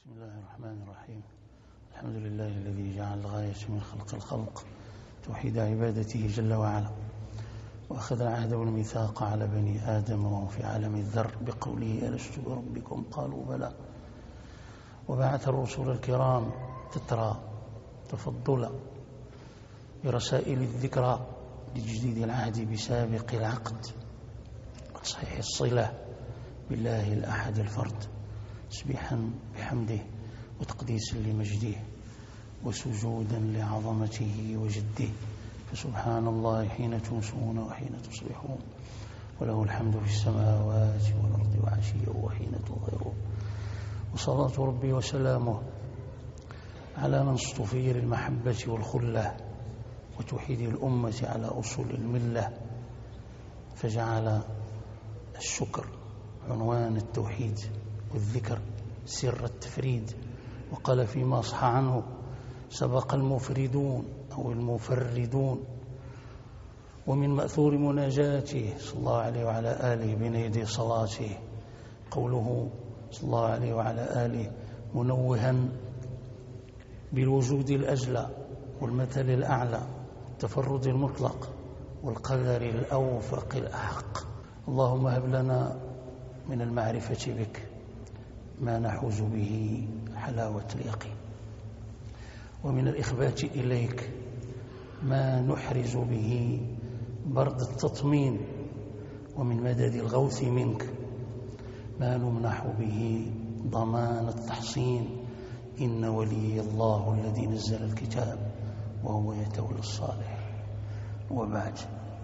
بسم الله الرحمن الرحيم. الحمد لله الذي جعل الغاية من خلق الخلق توحيد عبادته جل وعلا، وأخذ العهد والميثاق على بني آدم وهم في عالم الذر بقوله ألست بربكم قالوا بلى، وبعث الرسل الكرام تترى تفضلا برسائل الذكرى لتجديد العهد بسابق العقد وتصحيح الصلة بالله الأحد الفرد، تسبيحا بحمده وتقديسا لمجده وسجودا لعظمته وجده، فسبحان الله حين تمسون وحين تصبحون، وله الحمد في السماوات والأرض وعشيا وحين تظهرون. وصلاة ربي وسلامه على من اصطفي للمحبة والخلة وتوحيد الأمة على أصول الملة، فجعل الشكر عنوان التوحيد والذكر سر التفريد، وقال فيما صح عنه سبق المفردون أو المفردون. ومن مأثور مناجاته صلى الله عليه وعلى آله بين يدي صلاته قوله صلى الله عليه وعلى آله منوها بالوجود الأجلى والمثل الأعلى التفرد المطلق والقدر الأوفق الأحق، اللهم هب لنا من المعرفة بك ما نحوز به حلاوة اليقين، ومن الإخبات إليك ما نحرز به برد التطمين، ومن مدد الغوث منك ما نمنح به ضمان التحصين، إن ولي الله الذي نزل الكتاب وهو يتولى الصالح. وبعد،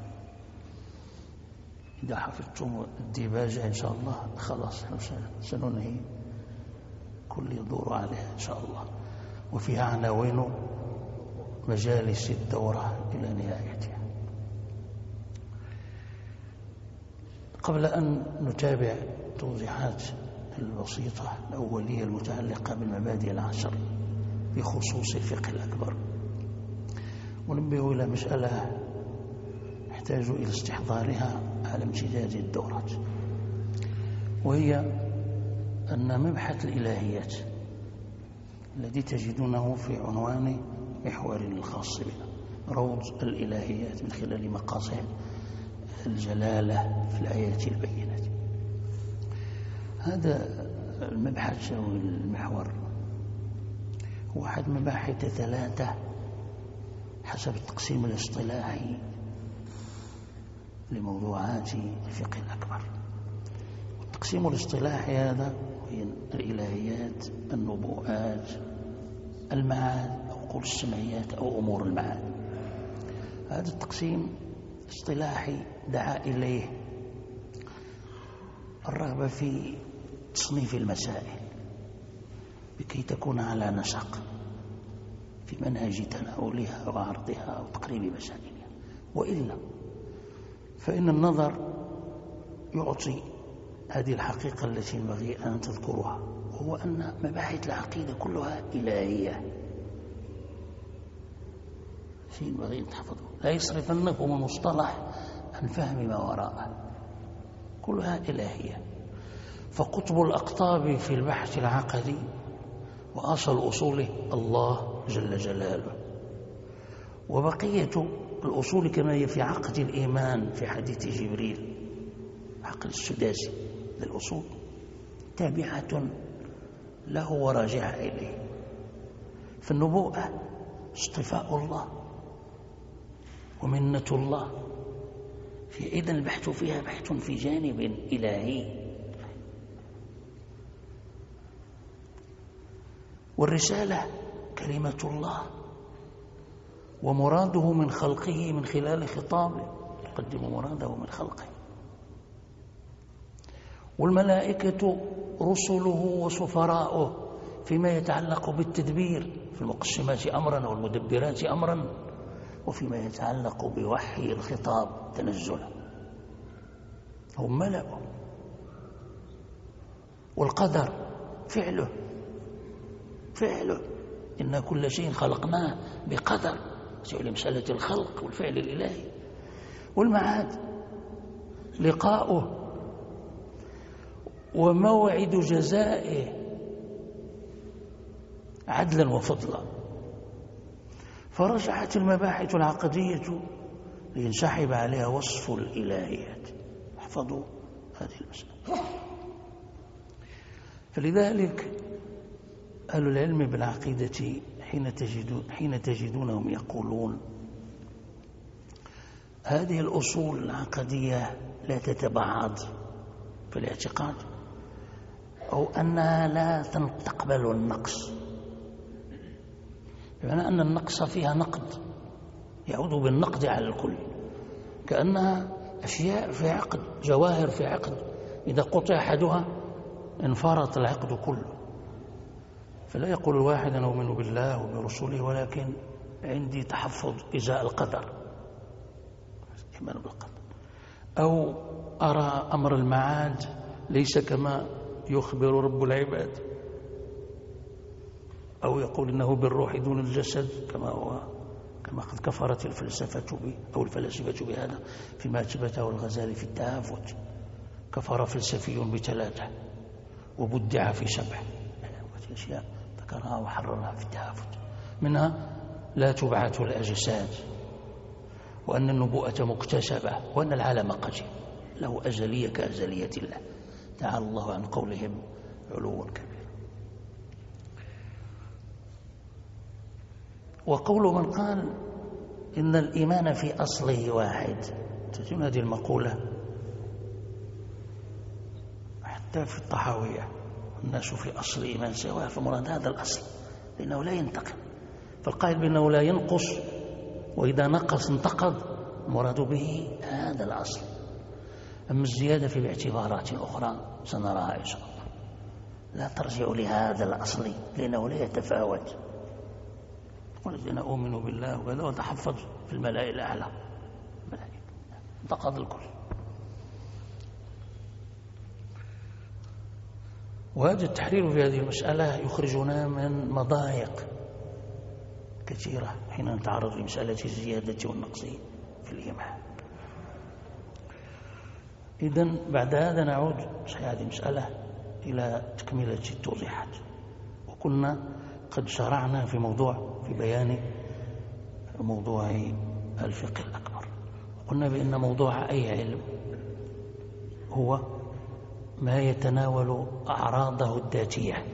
إذا حفظتم الديباجة إن شاء الله خلاص سننهي كل يدور عليها إن شاء الله، وفيها عناوين مجالس الدورة إلى نهايتها. قبل أن نتابع توضيحات البسيطة الأولية المتعلقة بالمبادئ العشر بخصوص الفقه الأكبر، وننبه إلى مسألة نحتاج إلى استحضارها على امتداد الدورات، وهي أن مبحث الإلهيات الذي تجدونه في عنوان محور الخاص بنا روض الإلهيات من خلال مقاصد الجلالة في الآيات البينات، هذا المبحث أو المحور هو أحد مباحث ثلاثة حسب التقسيم الاصطلاحي لموضوعات الفقه الأكبر. والتقسيم الاصطلاحي هذا هي الإلهيات، النبوءات، المعاد أو قول السمعيات أو أمور المعاد. هذا التقسيم الاصطلاحي دعا إليه الرغبة في تصنيف المسائل بكي تكون على نسق في منهج تناولها وعرضها وتقريب مسائلها، وإلا فإن النظر يعطي هذه الحقيقة التي ينبغي أن تذكرها، وهو أن مباحث العقيدة كلها إلهية، شيء ينبغي أن تحفظه، لا يصرفنكم المصطلح عن فهم ما وراءه، كلها إلهية. فقطب الأقطاب في البحث العقدي وأصل أصوله الله جل جلاله، وبقية الأصول كما هي في عقد الإيمان في حديث جبريل عقد السداسي للأصول تابعة له وراجعة إليه. فالنبوءة اصطفاء الله ومنة الله، في إذن البحث فيها بحث في جانب إلهي. والرسالة كلمة الله ومراده من خلقه من خلال خطابه يقدم مراده من خلقه. والملائكة رسله وسفراؤه فيما يتعلق بالتدبير في المقسمات أمرا والمدبرات أمرا، وفيما يتعلق بوحي الخطاب تنزلا هم ملأه. والقدر فعله إن كل شيء خلقناه بقدر، سؤال مسألة الخلق والفعل الإلهي. والمعاد لقاؤه، وموعد جزائه عدلا وفضلا. فرجعت المباحث العقدية لينسحب عليها وصف الإلهيات. احفظوا هذه المسألة. فلذلك أهل العلم بالعقيدة حين تجدونهم يقولون هذه الأصول العقدية لا تتبعض في الاعتقاد، أو أنها لا تقبل النقص، بمعنى أن النقص فيها نقد يعود بالنقد على الكل، كأنها أشياء في عقد، جواهر في عقد، إذا قطع أحدها انفرط العقد كله. فلا يقول الواحد أنا أؤمن بالله وبرسوله ولكن عندي تحفظ إزاء القدر، إيمان بالقدر، أو أرى أمر المعاد ليس كما يخبر رب العباد، أو يقول إنه بالروح دون الجسد كما قد كفرت الفلسفة به أو الفلاسفة بهذا فيما أثبته الغزالي في التهافت. كفر فلسفي ب3 وبدع في 7. أشياء ذكرها وحررها في التهافت، منها لا تبعث الأجساد، وأن النبوءة مكتسبة، وأن العالم قديم له أزلية كأزلية الله، تعالى الله عن قولهم علوا كبيرا. وقول من قال إن الإيمان في أصله واحد، تجدون هذه المقولة حتى في الطحاوية، الناس في أصل الإيمان سواء، فمراد هذا الأصل لأنه لا ينتقل، فالقائل بأنه لا ينقص وإذا نقص انتقض مراد به هذا الأصل. أما الزيادة في باعتبارات أخرى سنراها إن شاء الله لا ترجع لهذا الأصل لأنه لا يتفاوت. قلت أنا أؤمن بالله وكذا وتحفظ في الملائكة الأعلى، انتقض الكل. وهذا التحرير في هذه المسألة يخرجنا من مضايق كثيرة حين نتعرض لمسألة الزيادة والنقص في الإيمان. إذن بعد هذا نعود صحيح هذه المسألة إلى تكملة التوضيحات، وكنا قد شرعنا في بيان موضوع الفقه الأكبر، وقلنا بأن موضوع أي علم هو ما يتناول أعراضه الذاتية،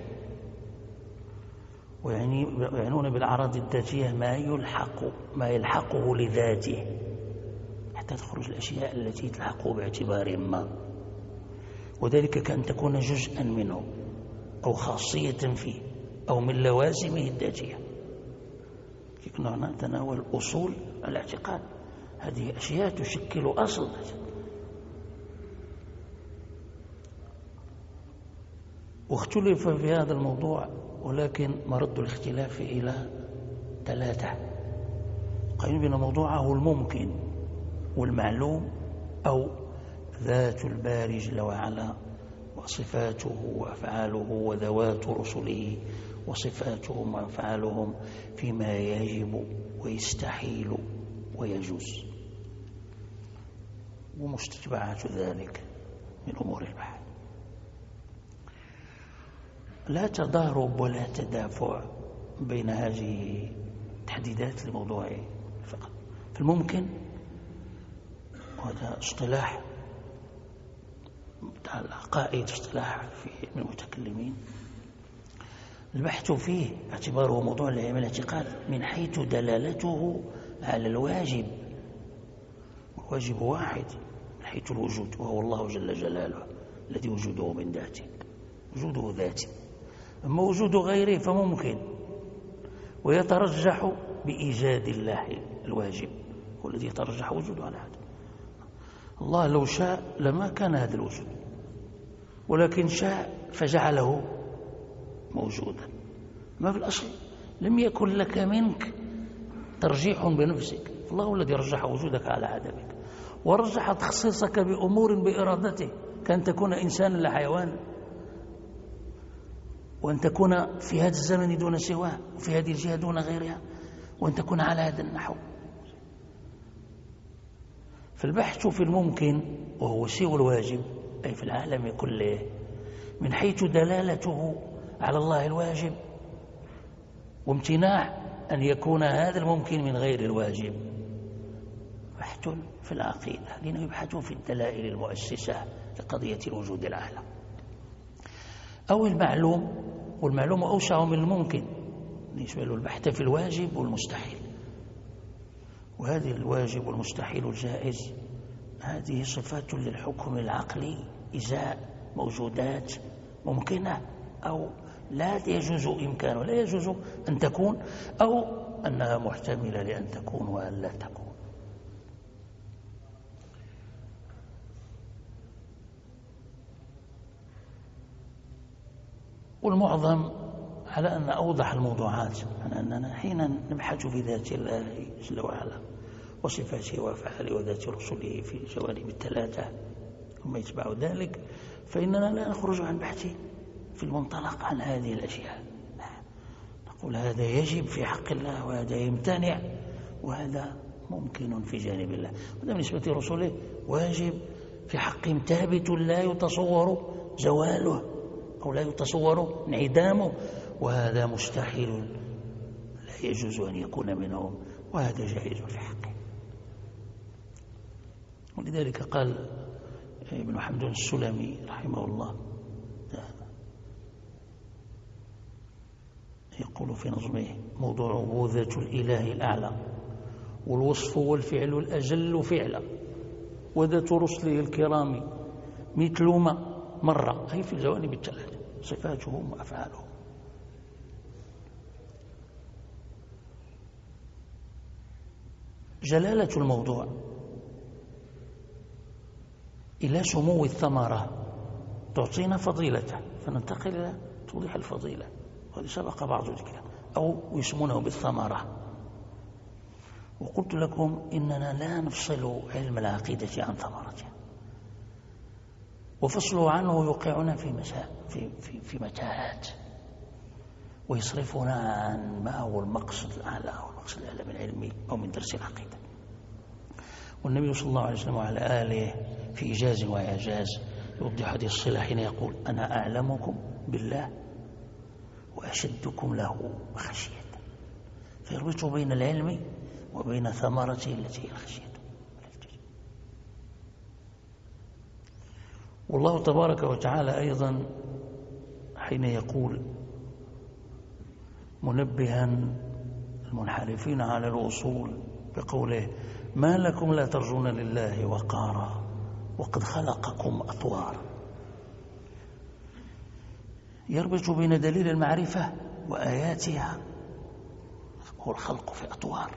ويعنون بالأعراض الذاتية ما يلحقه لذاته حتى تخرج الأشياء التي تلحقه باعتبار ما، وذلك كأن تكون جزءا منه أو خاصية فيه أو من لوازمه الذاتية. كنا نتناول أصول الاعتقاد، هذه أشياء تشكل أصل. واختلف في هذا الموضوع، ولكن مرد الاختلاف إلى 3. قائلين بأن موضوعه الممكن والمعلوم أو ذات الباري جل وعلا وصفاته وأفعاله وذوات رسله وصفاتهم وأفعالهم فيما يجب ويستحيل ويجوز، ومستتبعات ذلك من أمور البحث. لا تضارب ولا تدافع بين هذه التحديدات لموضوع الفقه. في الممكن، وهذا اصطلاح قائد اصطلاح في المتكلمين، البحث فيه اعتباره موضوع العلم الاعتقاد من حيث دلالته على الواجب، والواجب واحد من حيث الوجود، وهو الله جل جلاله الذي وجوده من ذاته، وجوده ذاتي. أما وجود غيره فممكن، ويترجح بإيجاد الله الواجب، هو الذي يترجح وجوده على هذا. الله لو شاء لما كان هذا الوجود، ولكن شاء فجعله موجودا. ما في الأصل لم يكن لك منك ترجيح بنفسك، الله هو الذي رجح وجودك على عدمك، ورجح تخصيصك بأمور بإرادته، كأن تكون إنسانا لا حيوان، وأن تكون في هذا الزمن دون سواه، وفي هذه الجهة دون غيرها، وأن تكون على هذا النحو. فالبحث في الممكن وهو سوى الواجب، أي في العالم كله، من حيث دلالته على الله الواجب، وامتناع أن يكون هذا الممكن من غير الواجب. بحث في العقيدة، الذين يبحثون في الدلائل المؤسسة لقضية الوجود الأعلى. أو المعلوم، والمعلوم أوسع من الممكن، يشمل البحث في الواجب والمستحيل. وهذه الواجب والمستحيل الجائز هذه صفات للحكم العقلي إزاء موجودات ممكنة أو لا يجوز إمكانه، لا يجوز أن تكون، أو أنها محتملة لأن تكون وأن لا تكون. والمعظم على أن أوضح الموضوعات أننا حين نبحث في ذات الله جل وعلا وصفاته وأفعاله وذات رسله في الجوانب الثلاثة ثم يتبع ذلك، فإننا لا نخرج عن بحث في المنطلق عن هذه الأشياء. نقول هذا يجب في حق الله وهذا يمتنع وهذا ممكن في جانب الله. وهذا بالنسبة لرسله واجب في حقهم ثابت لا يتصور زواله أو لا يتصور انعدامه، وهذا مستحيل لا يجوز أن يكون منهم، وهذا جائز في حقه. ولذلك قال ابن حمدون السلمي رحمه الله، يقول في نظمه: موضوعه ذات الإله الأعلى، والوصف والفعل الأجل فعلا، وذات رسله الكرام مثل ما مرة، أي في الجوانب الثلاثة صفاتهم وأفعالهم. جلالة الموضوع إلى سمو الثمرة تعطينا فضيلته، فننتقل إلى توضيح الفضيلة، وهذا سبق بعض ذكره، أو يسمونه بالثمرة. وقلت لكم إننا لا نفصل علم العقيدة عن ثمرته، وفصله عنه يوقعنا في متاهات ويصرفنا عن ما هو المقصد الأعلى والمقصد الأعلى من علم أو من درس العقيدة. والنبي صلى الله عليه وسلم وعلى آله في إيجاز وإعجاز يوضح هذه الصلة حين يقول: أنا أعلمكم بالله وأشدكم له خشية، فيربط بين العلم وبين ثمرته التي هي الخشية. والله تبارك وتعالى أيضا حين يقول منبها المنحرفين على الوصول بقوله: ما لكم لا ترجون لله وقارا وقد خلقكم أطوارا، يربط بين دليل المعرفة وآياتها، هو الخلق في أطوار.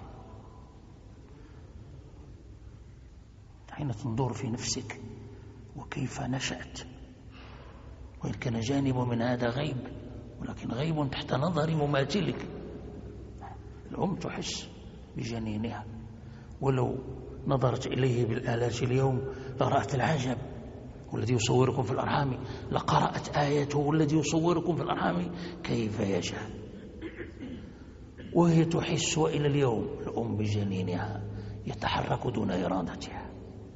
حين تنظر في نفسك وكيف نشأت، وإن كان جانب من هذا غيب، ولكن غيب تحت نظر مماثلك. الأم تحس بجنينها، ولو نظرت إليه بالآلات اليوم لرأت العجب. والذي يصوركم في الأرحام لقرأت آياته، والذي يصوركم في الأرحام كيف يشاء. وهي تحس إلى اليوم الأم بجنينها يتحرك دون إرادتها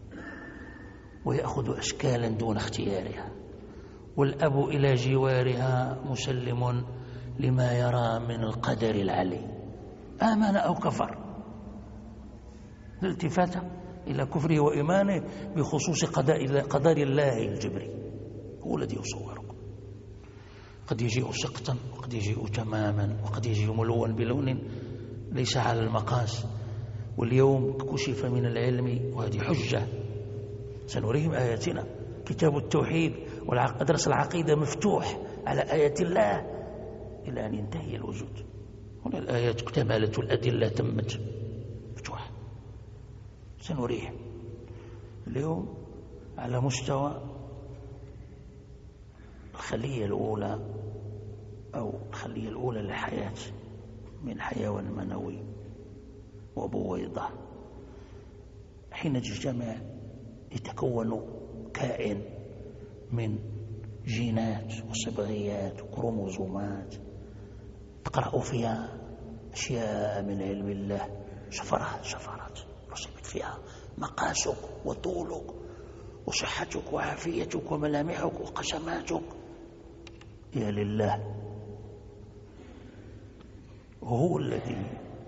ويأخذ أشكالا دون اختيارها، والأب إلى جوارها مسلم لما يرى من القدر العلي، آمن أو كفر، الالتفات إلى كفره وإيمانه بخصوص قدر الله الجبري. هو الذي يصوركم، قد يجيء سقطا وقد يجيء تماما وقد يجيء ملوا بلون ليس على المقاس. واليوم كشف من العلم، وهذه حجة سنريهم آياتنا. كتاب التوحيد ودرس العقيدة مفتوح على آيات الله إلى أن ينتهي الوجود. هنا الآيات اكتملت والأدلة تمت، مفتوح. سنريهم اليوم على مستوى الخلية الأولى أو الخلية الأولى للحياة من حيوان منوي وبويضة. حين تجتمع يتكون كائن من جينات وصبغيات وكروموزومات، تقرأ فيها أشياء من علم الله، شفرات رسمت فيها مقاسك وطولك وصحتك وعافيتك وملامحك وقسماتك. يا لله. وهو الذي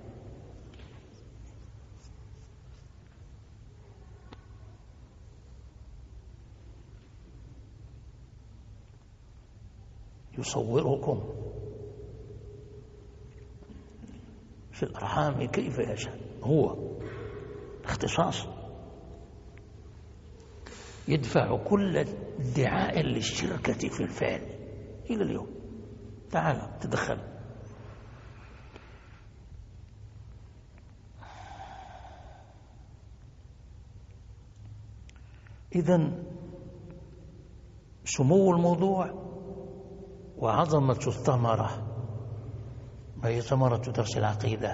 يصوركم في الأرحام كيف يشاء. هو اختصاص يدفع كل ادعاء للشركة في الفعل إلى اليوم. تعال تدخل. إذن سمو الموضوع وعظمة الثمرة، ما هي ثمرة درس العقيدة؟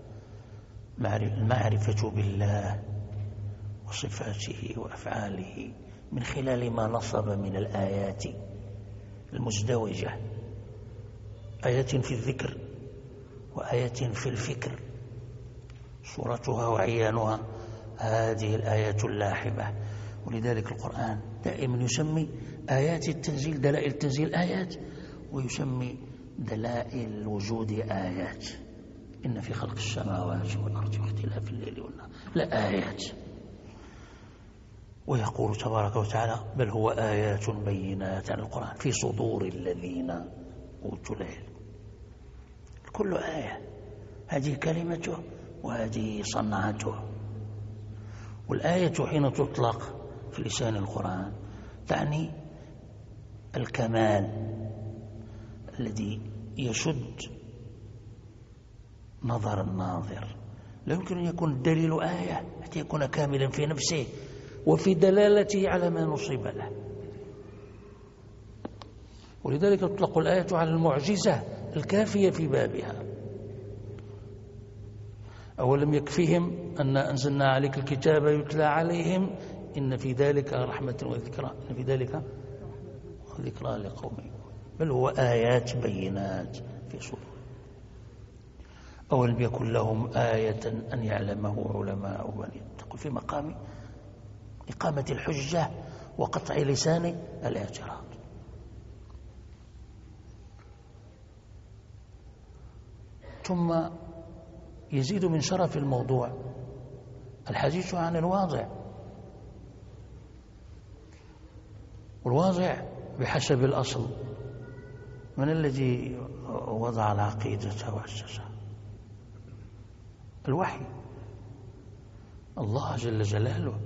المعرفة بالله وصفاته وأفعاله من خلال ما نصب من الآيات المزدوجة، آيات في الذكر وآيات في الفكر، صورتها وعيانها هذه الآيات اللاحبة. ولذلك القرآن دائما يسمي آيات التنزيل دلائل التنزيل آيات، ويسمي دلائل الوجود آيات. إن في خلق السماوات والأرض واختلاف الليل والنهار لآيات. ويقول تبارك وتعالى بل هو آيات بينات عن القرآن في صدور الذين أوتوا العلم. كل آية هذه كلمته وهذه صنعته. والآية حين تطلق في لسان القرآن تعني الكمال الذي يشد نظر الناظر. لا يمكن أن يكون الدليل آية حتى يكون كاملا في نفسه وفي دلالته على ما نصب له. ولذلك تطلق الآية على المعجزة الكافية في بابها. أولم يكفيهم أن أنزلنا عليك الكتاب يتلى عليهم إن في ذلك رحمة وذكرى، إن في ذلك ذكرى لقوم، بل هو آيات بينات في صدور. أولم يكن لهم آية أن يعلمه علماء بني. تقول في مقام إقامة الحجة وقطع لسان الاعتراض. ثم يزيد من شرف الموضوع الحديث عن الواضع. والواضع بحسب الأصل من الذي وضع العقيدة وأسسها؟ الوحي، الله جل جلاله.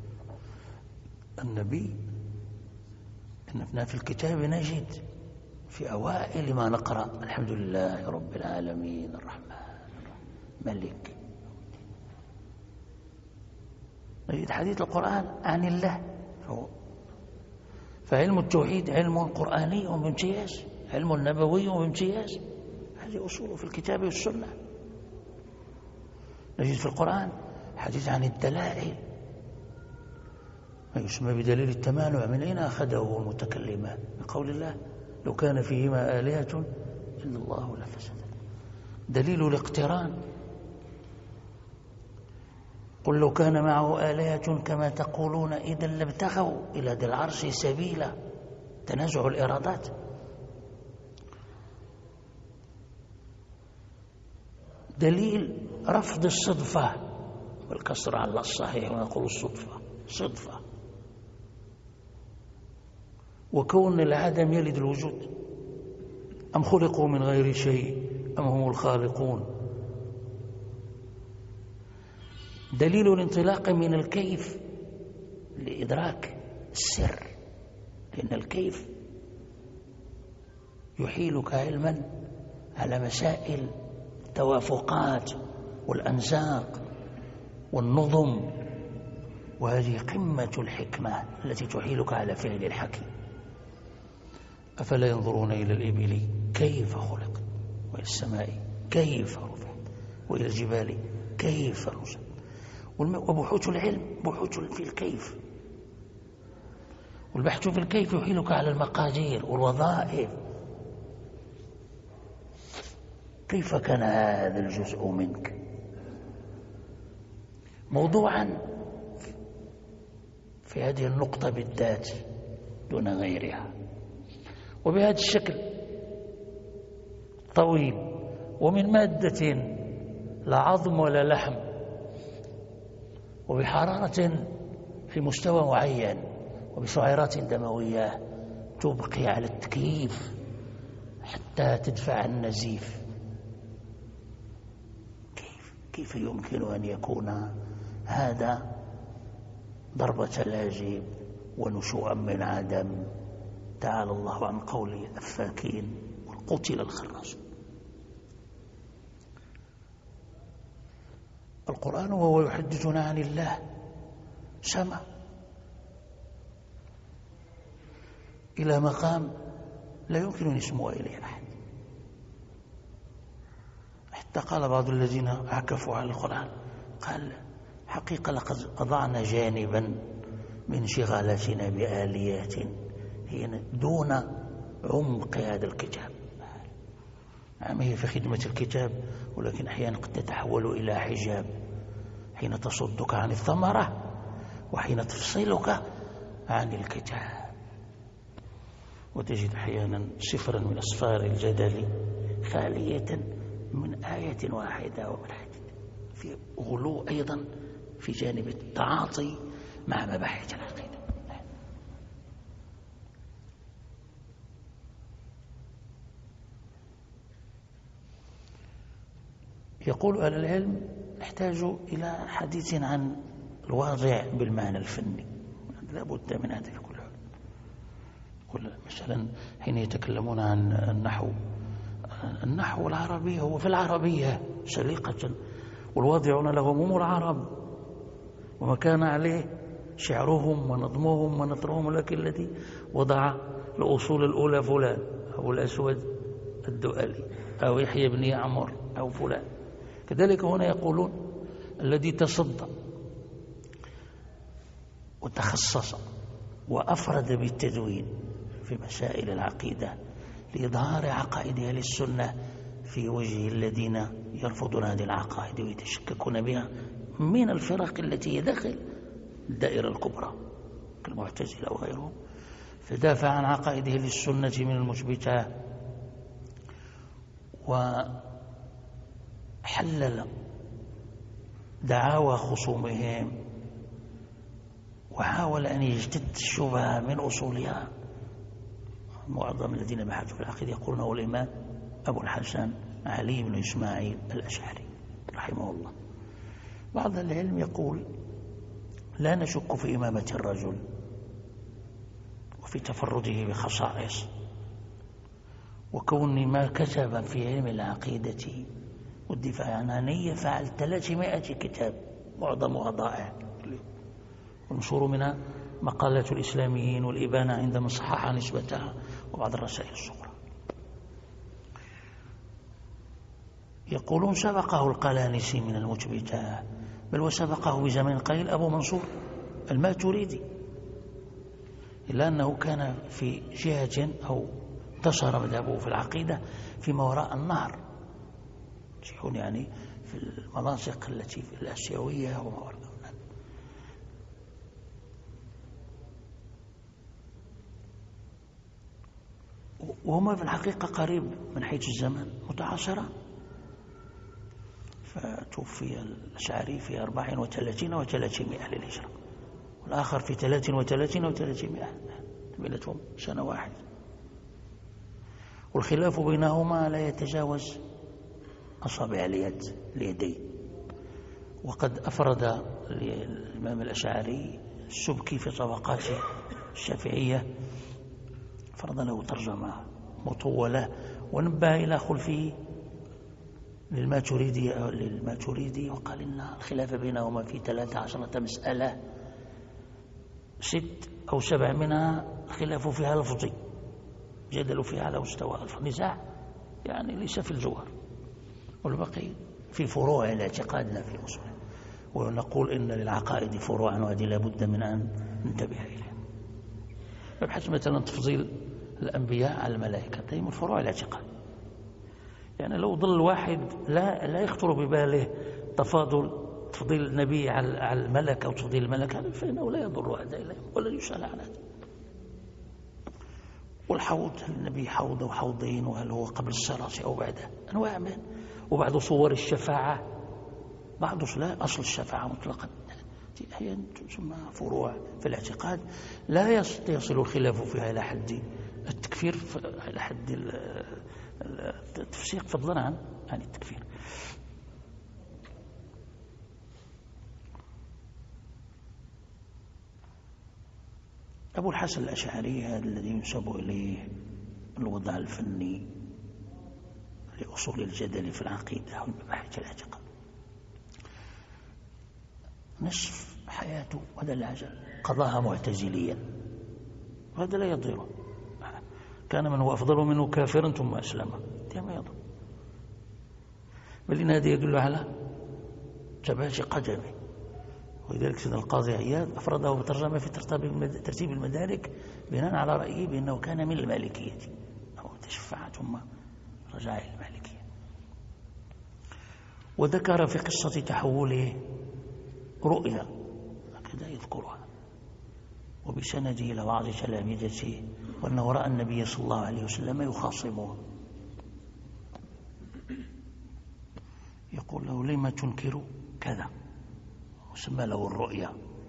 النبي إننا في الكتاب نجد في أوائل ما نقرأ الحمد لله رب العالمين الرحمن ملك، نجد حديث القرآن عن الله. فعلم التوحيد علم قرآني بامتياز، علم نبوي بامتياز. هذه أصول في الكتاب والسنة. نجد في القرآن حديث عن الدلائل، ما يسمى بدليل التمانع. من أين أخذه المتكلمان؟ من قول الله لو كان فيهما آلهة إلا الله لفسدتا. دليل الاقتران، قل لو كان معه آلهة كما تقولون إذا لابتغوا إلى ذي العرش سبيلا. تنازع الإرادات. دليل رفض الصدفة والكسر على الصحيح ونقول الصدفة صدفة، وكون العدم يلد الوجود. أم خلقوا من غير شيء أم هم الخالقون. دليل الانطلاق من الكيف لإدراك السر، لأن الكيف يحيلك علما على مسائل التوافقات والأنساق والنظم، وهذه قمة الحكمة التي تحيلك على فعل الحكيم. أفلا ينظرون إلى الإبل كيف خلقت، وإلى السماء كيف رفعت، وإلى الجبال كيف نصبت. وبحوث العلم بحوث في الكيف، والبحث في الكيف يحيلك على المقادير والوظائف. كيف كان هذا الجزء منك موضوعا في هذه النقطة بالذات دون غيرها، وبهذا الشكل طويل ومن مادة لا عظم ولا لحم، وبحرارة في مستوى معين، وبسعيرات دموية تبقي على التكييف حتى تدفع النزيف. كيف يمكن أن يكون هذا ضربة لاجئ ونشوءا من عدم؟ تعالى الله عن قول الأفاكين وقتل الخراصون. القرآن وهو يحدثنا عن الله سما إلى مقام لا يمكن أن يسمو إليه أحد، حتى قال بعض الذين عكفوا على القرآن، قال حقيقة لقد أضعنا جانبا من شغالتنا بآليات هي دون عمق هذا الكتاب. هي في خدمة الكتاب، ولكن أحيانا قد تتحول إلى حجاب حين تصدك عن الثمرة وحين تفصلك عن الكتاب، وتجد أحيانا سفرا من أسفار الجدل خالية من آية واحدة ومن حديث. في غلو أيضا في جانب التعاطي مع مباحث العقيدة. يقول أهل العلم نحتاج إلى حديث عن الواضع بالمعنى الفني، لا بد من هذا في كل مثلا حين يتكلمون عن النحو العربي هو في العربية سليقة، والواضعون لهم هم العرب، وما كان عليه شعرهم ونظمهم ونثرهم، ولكن الذي وضع الأصول الأولى فلان أو الأسود الدؤلي أو يحيى بن يعمر أو فلان. كذلك هنا يقولون الذي تصدى وتخصص وأفرد بالتدوين في مسائل العقيدة لإظهار عقائد أهل السنة في وجه الذين يرفضون هذه العقائد ويتشككون بها من الفرق التي هي داخل الدائرة الكبرى كالمعتزلة وغيرهم، فدافع عن عقائد أهل السنة من المثبتة وحلل دعاوى خصومهم وحاول أن يجتد الشبهة من أصولها. معظم الذين بحثوا في العقيدة يقولون هو الإمام أبو الحسن علي بن إسماعيل الأشعري رحمه الله. بعض العلم يقول لا نشك في إمامة الرجل وفي تفرده بخصائص، وكون ما كتب في علم العقيدة والدفاع عنها نية فعل 300 كتاب معظمها ضائع ونشور منها مقالات الإسلاميين والإبانة عندما صحح نسبتها وبعض الرسائل الصغرى. يقولون سبقه القلانسي من المثبتة، بل وسبقه بزمن قليل أبو منصور الماتريدي، إلا أنه كان في جهة أو انتشر مذهبه في العقيدة فيما وراء النهر، يعني في المناطق التي في الآسيوية وما وراء. وهما في الحقيقة قريب من حيث الزمن متعاصرة، فتوفي الأشعري في 34 و300 للهجرة، والآخر في 33 و300، بينتهم سنة واحدة، والخلاف بينهما لا يتجاوز أصابع اليدين. وقد أفرد الإمام الأشعري السبكي في طبقات الشافعية، فرض له ترجمة مطولة ونبه إلى خلفه للماتريدي وقال إن الخلاف بينهما في 13 مسألة 6 أو 7 منها خلاف فيها لفظي، جدلوا فيها على مستوى النزاع يعني ليس في الجوهر، والبقي في فروع الاعتقاد لا في الأصول. ونقول إن للعقائد فروعا وهذه لابد من أن ننتبه إليها. نبحث مثلا تفضيل الأنبياء على الملائكة، هذه من فروع الاعتقاد. يعني لو ظل واحد لا يخطر بباله تفضيل النبي على الملك أو تفضيل الملك، فإنه لا يضر هذا إليه ولا يسأل عن هذا. والحوض، هل النبي حوض أو حوضين، وهل هو قبل الصلاة أو بعده، أنواع من وبعض صور الشفاعة، بعض لا أصل الشفاعة مطلقا هي تسمى فروع في الاعتقاد لا يصل الخلاف فيها إلى حد التكفير، إلى حد التفسيق، فضلا عن التكفير. أبو الحسن الأشعري هذا الذي ينسب إليه الوضع الفني لأصول الجدل في العقيدة والمباحث الاعتقاد، نصف حياته هذا العجل قضاها معتزليا، وهذا لا يضره. كان من هو أفضل منه كافرا ثم أسلم، ما يضر، بل إن هذا يدل على ثبات قدمه. ولذلك سيدنا القاضي عياض أفرده بترجمة في ترتيب المدارك بناء على رأيه بأنه كان من المالكية أو تشفع ثم رجع إلى المالكية. وذكر في قصة تحوله رؤيا هكذا يذكرها وبسنده إلى بعض تلامذته، وأنه رأى النبي صلى الله عليه وسلم يخاصمه، يقول له لما تنكر كذا، وسمى له الرؤيا،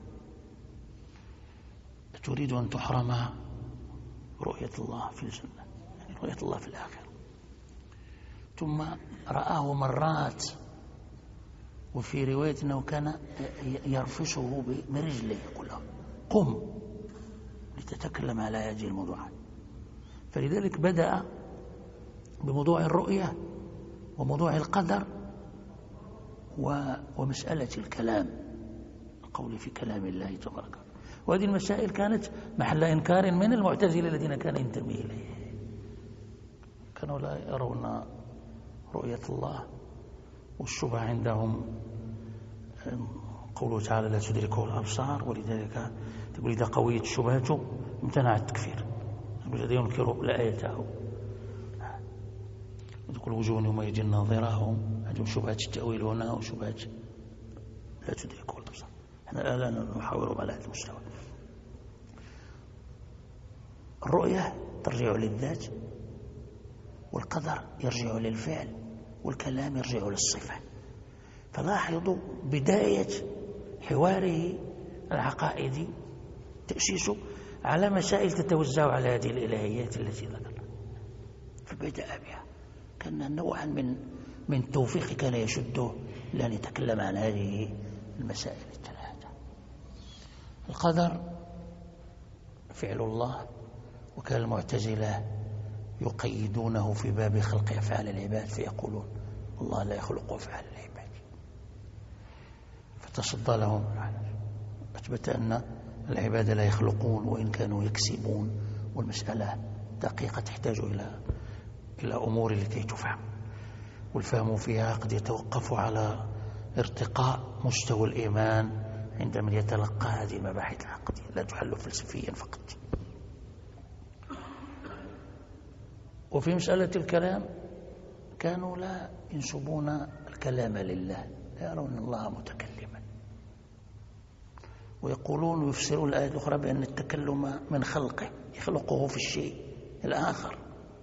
تريد أن تحرم رؤية الله في الجنة، يعني رؤية الله في الآخرة. ثم رآه مرات، وفي رواية أنه كان يرفسه برجله، يقول له قم لتتكلم على هذه الموضوعات. فلذلك بدأ بموضوع الرؤية وموضوع القدر ومسألة الكلام، القول في كلام الله تبارك. وهذه المسائل كانت محل إنكار من المعتزلة الذين كان ينتمي إليه، كانوا لا يرون رؤية الله، والشبهة عندهم قوله تعالى لا تدركه الأبصار، ولذلك تقول إذا قويت الشبهة امتنع التكفير، الذي ينكر لآيته وتقول وجوه يومئذ ناظرة، عندهم شبهة التأويل هنا وشبهة لا تدركه الأبصار. احنا لا نحاور على هذا المستوى. الرؤية ترجع للذات، والقدر يرجع للفعل، والكلام يرجع للصفة. فلاحظوا بداية حواره العقائدي تأسيسه على مسائل تتوزع على هذه الإلهيات التي ذكرنا، فبدأ بها، كان نوعا من التوفيق كان يشده لأن يتكلم عن هذه المسائل الثلاثة. القدر فعل الله، وكان المعتزلة يقيدونه في باب خلق أفعال العباد، فيقولون الله لا يخلق أفعال العباد، فتصدى لهم أثبت أن العباد لا يخلقون وإن كانوا يكسبون، والمسألة دقيقة تحتاج إلى أمور لكي تفهم، والفهم فيها قد يتوقف على ارتقاء مستوى الإيمان عند من يتلقى هذه المباحث العقدية، لا تحل فلسفيا فقط. وفي مسألة الكلام كانوا لا ينسبون الكلام لله، لا يرون الله متكلما، ويقولون ويفسرون الآية الأخرى بأن التكلم من خلقه، يخلقه في الشيء الآخر،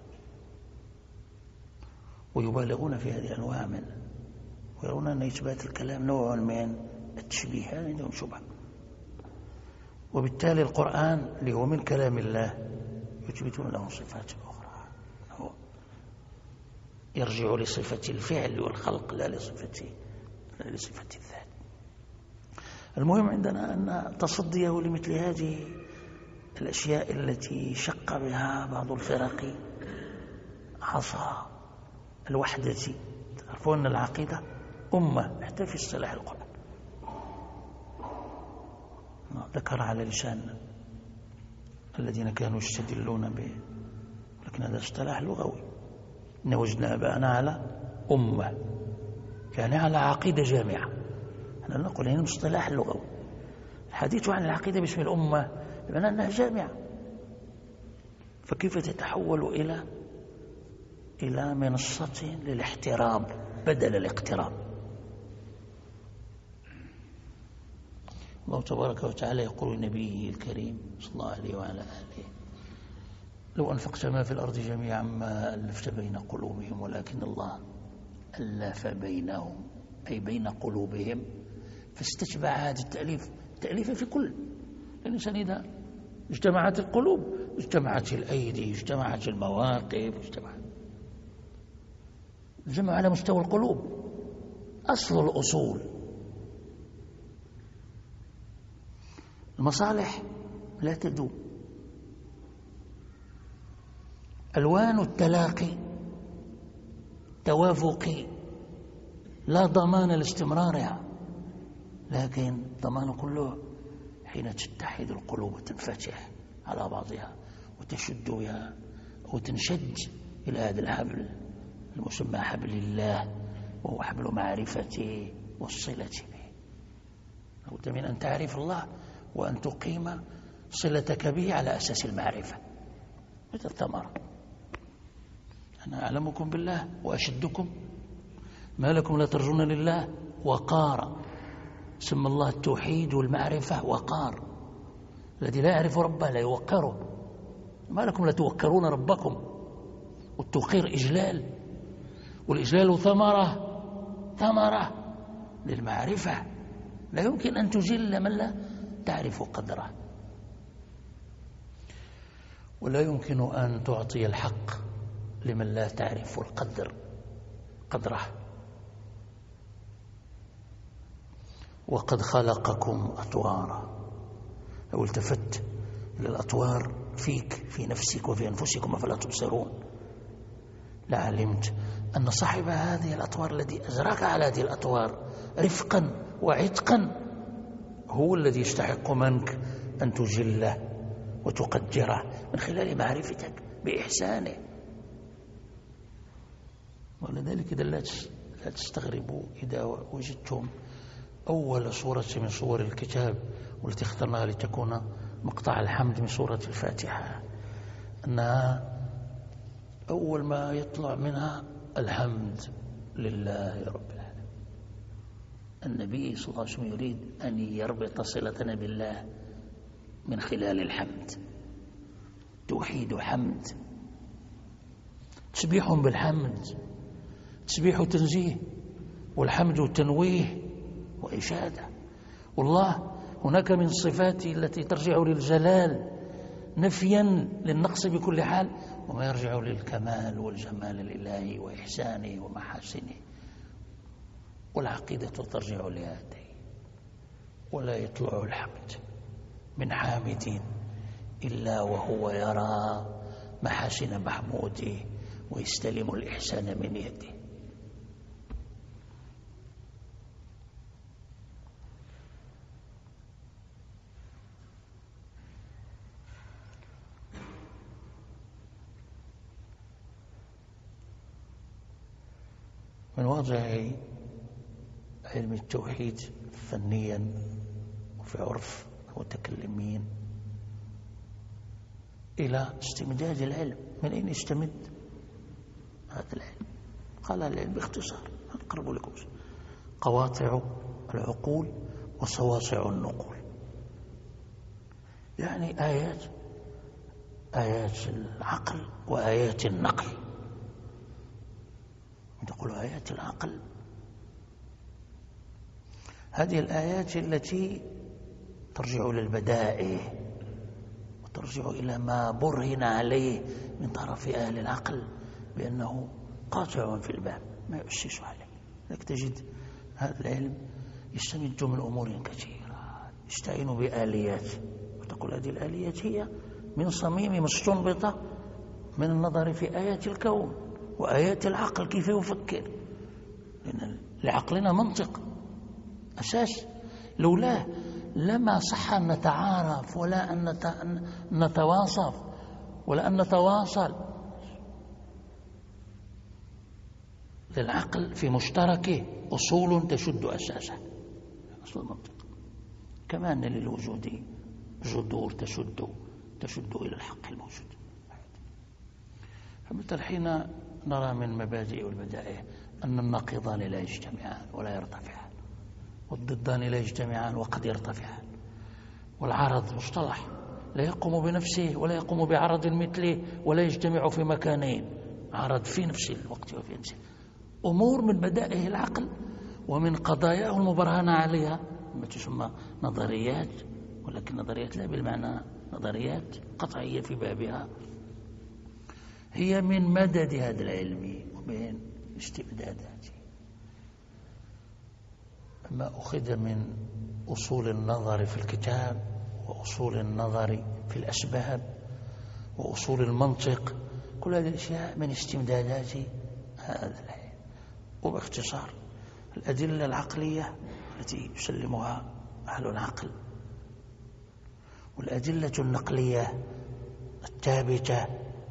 ويبالغون في هذه الأنواع منه، ويرون أن إثبات الكلام نوع من التشبيه، هذا عندهم شبهة. وبالتالي القرآن اللي هو من كلام الله يثبتون له صفات أخرى، يرجع لصفة الفعل والخلق لا لصفة الذات. المهم عندنا أن تصديه لمثل هذه الأشياء التي شق بها بعض الفرق عصا الوحدة. تعرفون أن العقيدة أمة حتى في اصطلاح القرآن، ذكر على لسان الذين كانوا يستدلون به، لكن هذا اصطلاح لغوي. إن وجدنا آباءنا على أمة، يعني على عقيدة جامعة. أنا نقول هنا مصطلح لغوي. الحديث عن العقيدة باسم الأمة بمعنى أنها جامعة، فكيف تتحول إلى منصة للاحترام بدل الاقتراب؟ الله تبارك وتعالى يقول لنبيه الكريم صلى الله عليه وعلى آله لو أنفقت ما في الأرض جميعا ما ألفت بين قلوبهم ولكن الله ألف بينهم أي بين قلوبهم، فاستشبع هذا التأليف في كل الإنسان. إذا اجتمعت القلوب اجتمعت الأيدي، اجتمعت المواقف، الجمع على مستوى القلوب أصل الأصول. المصالح لا تدوم، ألوان التلاقي توافقي، لا ضمان لاستمرارها، لكن ضمان كله حين تتحد القلوب وتنفتح على بعضها وتشد بها وتنشج إلى هذا الحبل المسمى حبل الله، وهو حبل معرفته والصلة به. لابد من أن تعرف الله وأن تقيم صلتك به على أساس المعرفة. مثل الثمرة، أنا أعلمكم بالله وأشدكم، ما لكم لا ترجون لله وقارا. سمى الله التوحيد والمعرفة وقار، الذي لا يعرف ربه لا يوقره. ما لكم لا توقرون ربكم، والتوقير إجلال، والإجلال ثمرة للمعرفة. لا يمكن أن تجل من لا تعرف قدره، ولا يمكن أن تعطي الحق لمن لا تعرف قدره. وقد خلقكم أطوارا. لو التفت إلى الأطوار فيك، في نفسك وفي أنفسكم أفلا تبصرون، لعلمت أن صاحب هذه الأطوار الذي أجراك على هذه الأطوار رفقا وعتقا هو الذي يستحق منك أن تجله وتقدره من خلال معرفتك بإحسانه. ولذلك إذا لا تستغربوا إذا وجدتم أول سورة من سور الكتاب والتي اخترناها لتكون مقطع الحمد من سورة الفاتحة، أنها أول ما يطلع منها الحمد لله رب العالمين. النبي صلى الله عليه وسلم يريد أن يربط صلتنا بالله من خلال الحمد. توحيد حمد، تسبيح بالحمد، تسبيح تنزيه، والحمد تنويه وإشادة. والله هناك من الصفات التي ترجع للجلال نفيا للنقص بكل حال، وما يرجع للكمال والجمال الإلهي وإحسانه ومحاسنه. والعقيدة ترجع لهذه. ولا يطلع الحمد من حامد إلا وهو يرى محاسن محموده ويستلم الإحسان من يده. من واضع علم التوحيد فنيا وفي عرف المتكلمين إلى استمداد العلم. من أين يستمد هذا العلم؟ قال العلم باختصار، أقرب لكم، قواطع العقول وصواصع النقول. يعني آيات العقل وآيات النقل. نقول آيات العقل، هذه الآيات التي ترجع للبدائع وترجع إلى ما برهن عليه من طرف أهل العقل بأنه قاطع في الباب ما يؤسس عليه. لك تجد هذا العلم يستمد من أمور كثيرة، يستعين بآليات، وتقول هذه الآليات هي من صميم مستنبطة من النظر في آيات الكون وآيات العقل كيف يفكر، لأن لعقلنا منطق أساس، لولاه لما صح أن نتعارف ولا أن نتواصف ولا أن نتواصل. للعقل في مشتركه أصول تشد أساسه، أصل المنطق، كما أن للوجود جذور تشد إلى الحق الموجود. فمثل حين نرى من مبادئ والبدائع أن الناقضان لا يجتمعان ولا يرتفعان، والضدان لا يجتمعان وقد يرتفعان، والعرض مصطلح لا يقوم بنفسه ولا يقوم بعرض مثله ولا يجتمع في مكانين، عرض في نفس الوقت وفي نفسه، أمور من بدائه العقل ومن قضاياه المبرهنة عليها، ما تسمى نظريات، ولكن نظريات لا بالمعنى نظريات قطعية في بابها، هي من مدد هذا العلم ومن استمداداته. ما أخذ من أصول النظر في الكتاب وأصول النظر في الأسباب وأصول المنطق، كل هذه الأشياء من استمدادات هذا العلم. وباختصار الأدلة العقلية التي يسلمها أهل العقل، والأدلة النقلية الثابتة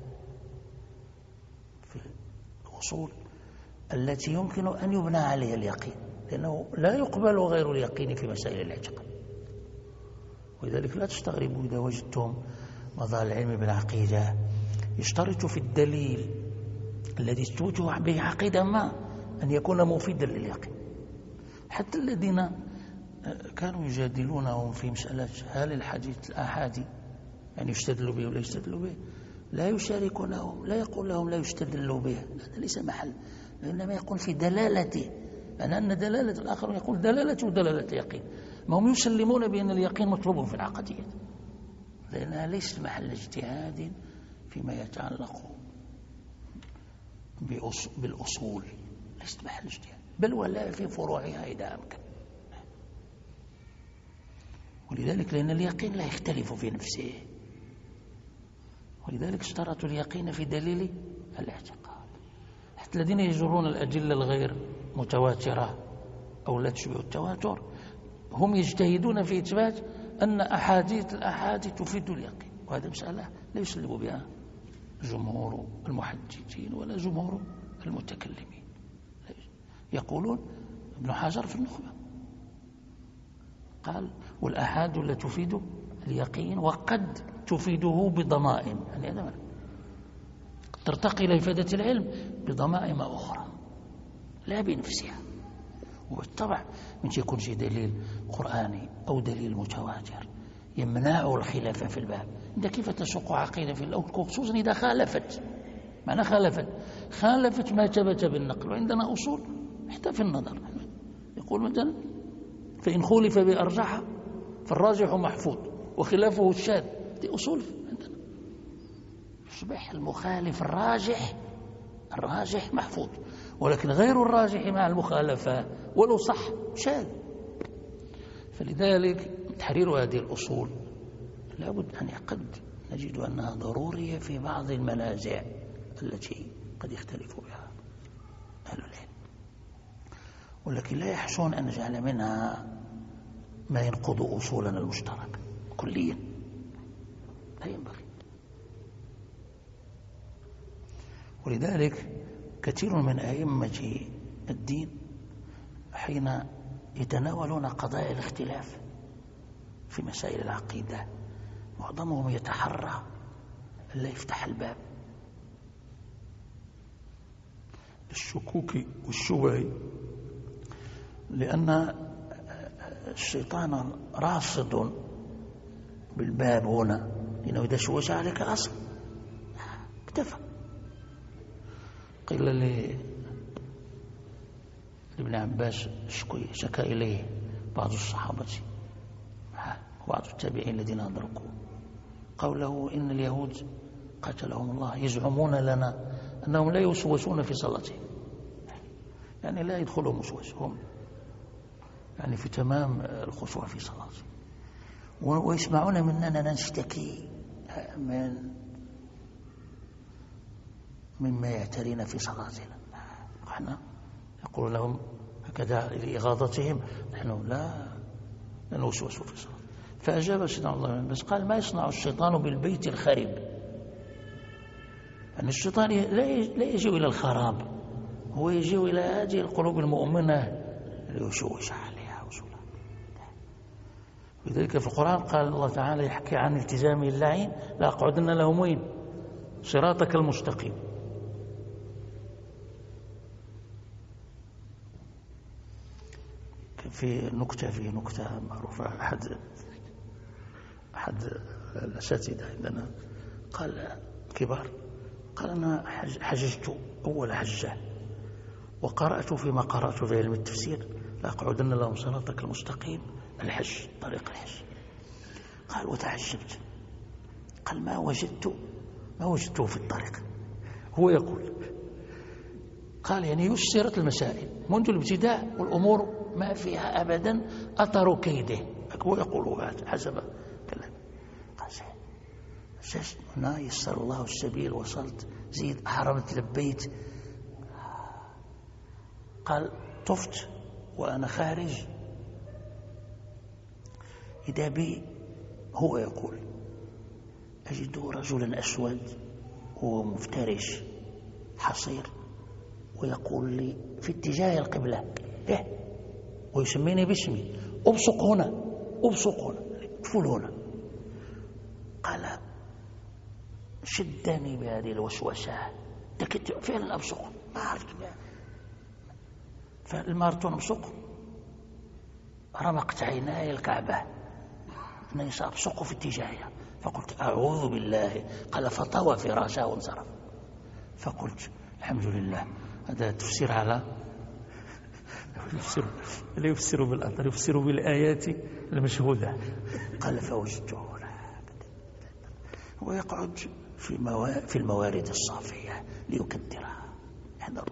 في الأصول التي يمكن أن يبنى عليها اليقين، لأنه لا يقبل غير اليقين في مسائل الاعتقاد. ولذلك لا تستغربوا إذا وجدتم مظاهر العلم بالعقيدة يشترط في الدليل الذي تثبت به عقيدة ما أن يكون مفيدا لليقين. حتى الذين كانوا يجادلونهم في مسألة هل الحديث الآحادي يعني يستدل به ولا يستدل به، لا يشاركونهم، لا يقول لهم لا يستدل به، هذا ليس محل، وإنما يقول في دلالته، أن دلالة الآخر يقول دلالته ودلالة اليقين، ما هم يسلمون بأن اليقين مطلوب في العقدية، لأنها ليست محل اجتهاد فيما يتعلق بالأصول، ليست محل اجتهاد، بل ولا في فروعها إذا أمكن. ولذلك لأن اليقين لا يختلف في نفسه، ولذلك اشترطوا اليقين في دليل الاعتقاد. حتى الذين يجرون الأدلة الغير متواترة أو لا تشبه التواتر هم يجتهدون في إثبات أن أحاديث الآحاد تفيد اليقين، وهذا مسألة لا يسلم بها جمهور المحدثين ولا جمهور المتكلمين. يقولون ابن حجر في النخبة قال والآحاد لا تفيد اليقين وقد تفيده بضمائم، يعني هذا ترتقي إلى إفادة العلم بضمائم أخرى لا بنفسها. وبالطبع من يكون شيء دليل قرآني أو دليل متواتر يمنع الخلاف في الباب، أنت كيف تسوق عقيدة في الأول، خصوصا إذا خالفت، معنى خالفت ما ثبت بالنقل. وعندنا أصول حتى في النظر يقول مثلا فإن خولف بأرجح فالراجح محفوظ وخلافه الشاذ، دي أصول عندنا. يصبح المخالف الراجح محفوظ، ولكن غير الراجح مع المخالفة ولو صح شاذ. فلذلك تحرير هذه الأصول لابد أن قد نجد أنها ضرورية في بعض المنازع التي قد يختلف بها أهل العلم، ولكن لا يحسن أن نجعل منها ما ينقض أصولنا المشتركة كليا، لا ينبغي. ولذلك كثير من أئمة الدين حين يتناولون قضايا الاختلاف في مسائل العقيدة معظمهم يتحرى لا يفتح الباب للشكوك والشبه، لأن الشيطان راصد بالباب هنا، لأنه إذا شوش عليك أصل اكتفى. قيل لابن عباس شكا إليه بعض الصحابة وبعض التابعين الذين أدركوا قوله إن اليهود قتلهم الله يزعمون لنا أنهم لا يوسوسون في صلاتهم، يعني لا يدخلهم وسوس، هم يعني في تمام الخشوع في صلاتهم، ويسمعون مننا نشتكي مما يعترينا في صلاتنا. نحن يقول لهم هكذا لإغاظتهم نحن لا نوسوس في الصلاة. فأجاب سيدنا الله بس قال ما يصنع الشيطان بالبيت الخرب، يعني الشيطان لا يجي إلى الخراب، هو يجي إلى هذه القلوب المؤمنة ليشوش عليها وصولها. لذلك في القرآن قال الله تعالى يحكي عن التزام اللعين لا أقعدن لهم وين صراطك المستقيم. في نكتة معروفة، أحد الأساتذة عندنا قال كبار، قال أنا حججت أول حجة وقرأت فيما قرأت في علم التفسير لأقعدن لهم صراطك المستقيم الحج، طريق الحج. قال وتعجبت، قال ما وجدته في الطريق. هو يقول، قال يعني يسرت المسائل منذ الابتداء والأمور ما فيها أبدا أثر كيده. هو يقول هذا حسب كلام. قال هنا يسر الله السبيل، وصلت، زيد، أحرمت، لبيت. قال طفت وأنا خارج إذا بي، هو يقول أجد رجلا أسود وهو مفترش حصير، ويقول لي في اتجاه القبلة ويسميني باسمي، أبصق هنا، أبصق هنا، ادخل هنا. قال شدني بهذه الوسوسة، كنت فعلا أبصق، ما أعرف فالمارتون أبصق، رمقت عيناي الكعبة، أنني سأبصق في اتجاهها، فقلت أعوذ بالله. قال فطوى في رأسه وانصرف. فقلت الحمد لله، هذا تفسير على لا يفسر بالأثر، يفسر بالآيات المشهودة. قال فوجدته ويقعد في الموارد الصافية ليكدرها. احذروا.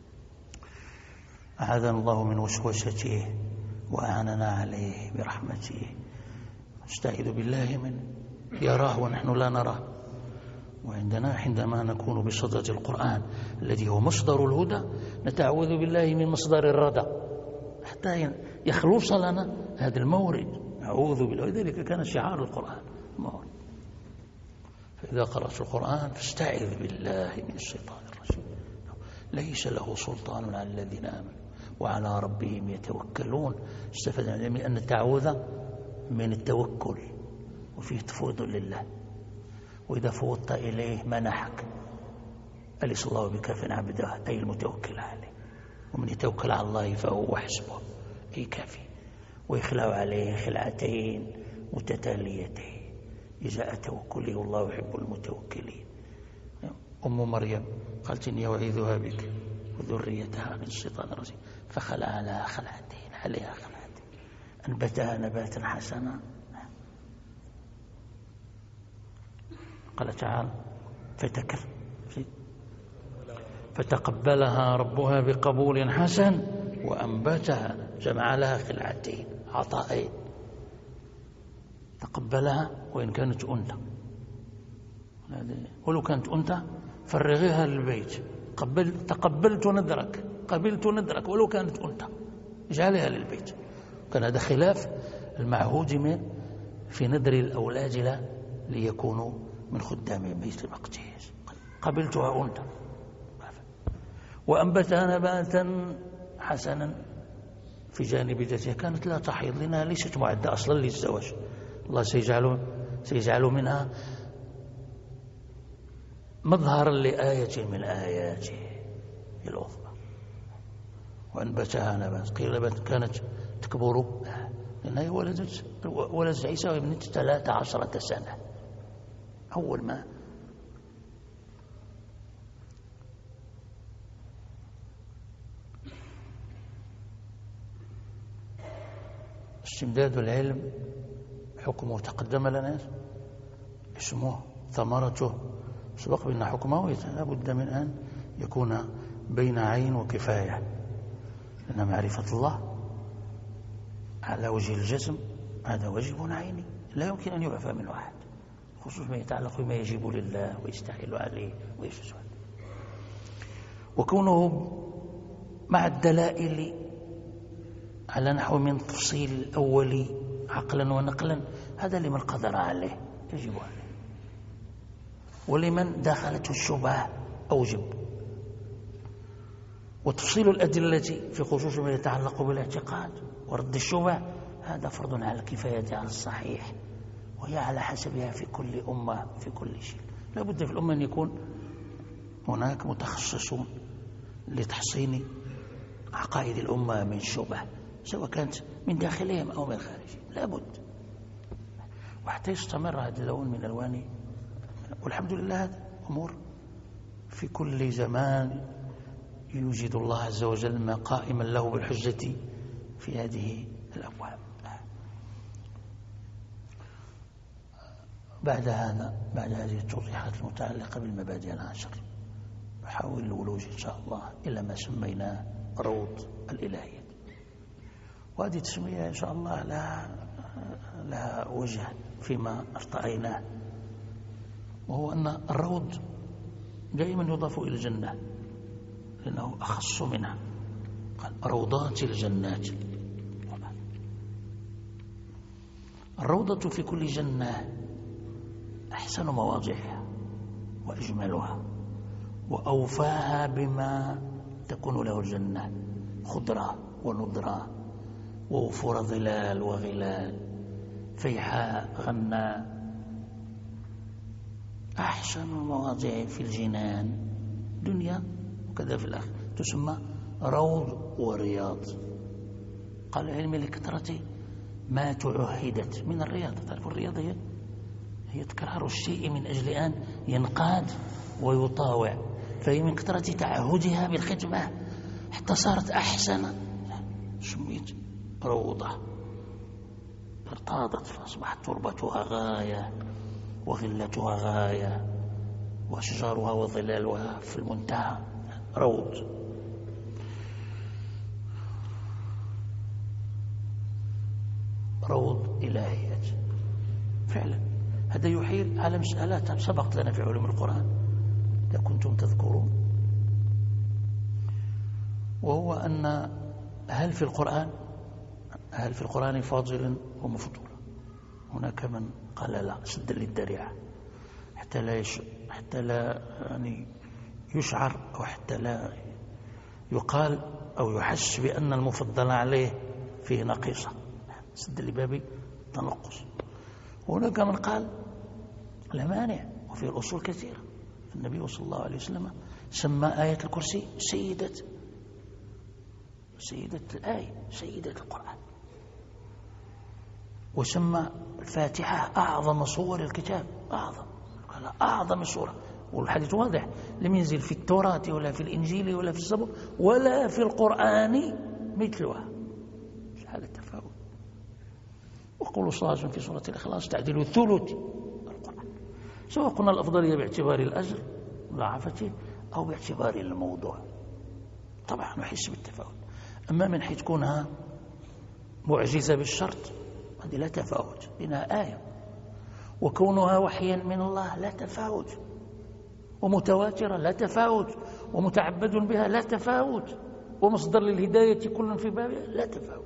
أعاذنا الله من وسوسته وأعاننا عليه برحمته. نستعيذ بالله من يراه ونحن لا نراه. وعندنا عندما نكون بصدد القرآن الذي هو مصدر الهدى نتعوذ بالله من مصدر الردى حتى يخلص لنا هذا المورد. أعوذ بالله، ولذلك كان شعار القرآن مورد. فإذا قرأت القرآن فاستعذ بالله من الشيطان الرجيم، ليس له سلطان على الذين آمنوا وعلى ربهم يتوكلون. استفدنا من أن التعوذ من التوكل، وفيه تفوض لله، وإذا فوضت إليه منحك. أليس الله بكاف عبده، أي المتوكل عليه. ومن يتوكل على الله فهو حسبه، أي كافي. ويخلع عليه خلعتين متتاليتين، جزاء توكله والله يحب المتوكلين. أم مريم قالت إني أعيذها بك وذريتها من الشيطان الرجيم، فخلع عليها خلعتين أنبتها نباتا حسنا. قال تعالى فتقبلها ربها بقبول حسن وأنبتها، جمع لها خلعتين، عطائين. تقبلها وإن كانت أنثى، ولو كانت أنثى فرغيها للبيت. تقبلت نذرك، قبلت نذرك ولو كانت أنثى، اجعلها للبيت. كان هذا خلاف المعهود في نذر الأولاد ليكونوا من خدام بيت المقدس. قبلتها أنثى. وأنبتها نباتا حسنا في جانب ذاتها، كانت لا تحيض لأنها ليست معدة أصلا للزواج. الله سيجعل منها مظهرا لآية من آياته العظمى. وأنبتها نباتا، قيل كانت تكبر لأنها ولدت عيسى وابنة 13 سنة. أول ما استمداد العلم حكمه تقدم لنا، اسمه ثمرته سبق بأن حكمه لا بد من أن يكون بين عين وكفاية، لأن معرفة الله على وجه الجزم هذا واجب عيني لا يمكن أن يعفى منه أحد، خصوصا ما يتعلق بما يجب لله ويستحيل عليه ويجوز عليه. وكونه مع الدلائل على نحو من تفصيل الأول عقلا ونقلا، هذا لمن قدر عليه يجب عليه، ولمن دخلته الشبهة أوجب. وتفصيل الأدلة في خصوص ما يتعلق بالاعتقاد ورد الشبهة هذا فرض على الكفاية على الصحيح، وهي على حسبها في كل أمة في كل شيء. لا بد في الأمة أن يكون هناك متخصصون لتحصين عقائد الأمة من شبه، سواء كانت من داخلهم أو من خارجهم، لا بد. وحتى يستمر هذا اللون من ألوان، والحمد لله هذا أمور في كل زمان يوجد الله عز وجل قائما له بالحجة في هذه الأبواب. بعد هذه التوضيحات المتعلقة بالمبادئ العشر، نحاول الولوج إن شاء الله إلى ما سميناه روض الإلهية. وهذه التسمية إن شاء الله لها وجه فيما ارتأيناه، وهو أن الروض دائما يضاف إلى الجنة لأنه أخص منها، قال روضات الجنات. الروضة في كل جنة أحسن مواضعها وأجملها وأوفاها بما تكون له الجنة، خضرة ونضرة ووفور ظلال وغلال، فيحاء غناء. أحسن مواضع في الجنان دنيا وكذا في الآخرة تسمى روض ورياض. قال العلم لكثرة ما تعهدت من الرياضة. تعرف الرياضة هي تكرار الشيء من أجل أن ينقاد ويطاوع، فهي من كثرة تعهدها بالخدمة حتى صارت أحسن، سميت روضة. ارتاضت فأصبحت تربتها غاية وغلتها غاية وأشجارها وظلالها في المنتهى روض. روض إلهيات فعلا. هذا يحيل على مسألة سبقت لنا في علوم القرآن إذا كنتم تذكرون، وهو أن هل في القرآن فاضل ومفضول؟ هناك من قال لا، سدا للذريعة حتى لا يعني يشعر أو حتى لا يقال أو يحس بأن المفضل عليه فيه نقيصة، سدا لباب تنقص. وهناك من قال لا مانع، وفي الأصول كثيرة. النبي صلى الله عليه وسلم سمى آية الكرسي سيدة الآية، سيدة القرآن، وسمى الفاتحة أعظم صور الكتاب، أعظم صورة. والحديث واضح، لم ينزل في التوراة ولا في الإنجيل ولا في الزبور ولا في القرآن مثلها. هذا التفاوت. وقول صلى الله عليه وسلم في سورة الإخلاص تعديل ثلث القرآن، سواء قلنا الأفضلية باعتبار الأجر مضاعفته أو باعتبار الموضوع. طبعا نحس بالتفاوت. أما من حيث كونها معجزة بالشرط هذه لا تفاوت، إنها آية. وكونها وحيا من الله لا تفاوت، ومتواترة لا تفاوت، ومتعبد بها لا تفاوت، ومصدر للهداية كل في بابها لا تفاوت.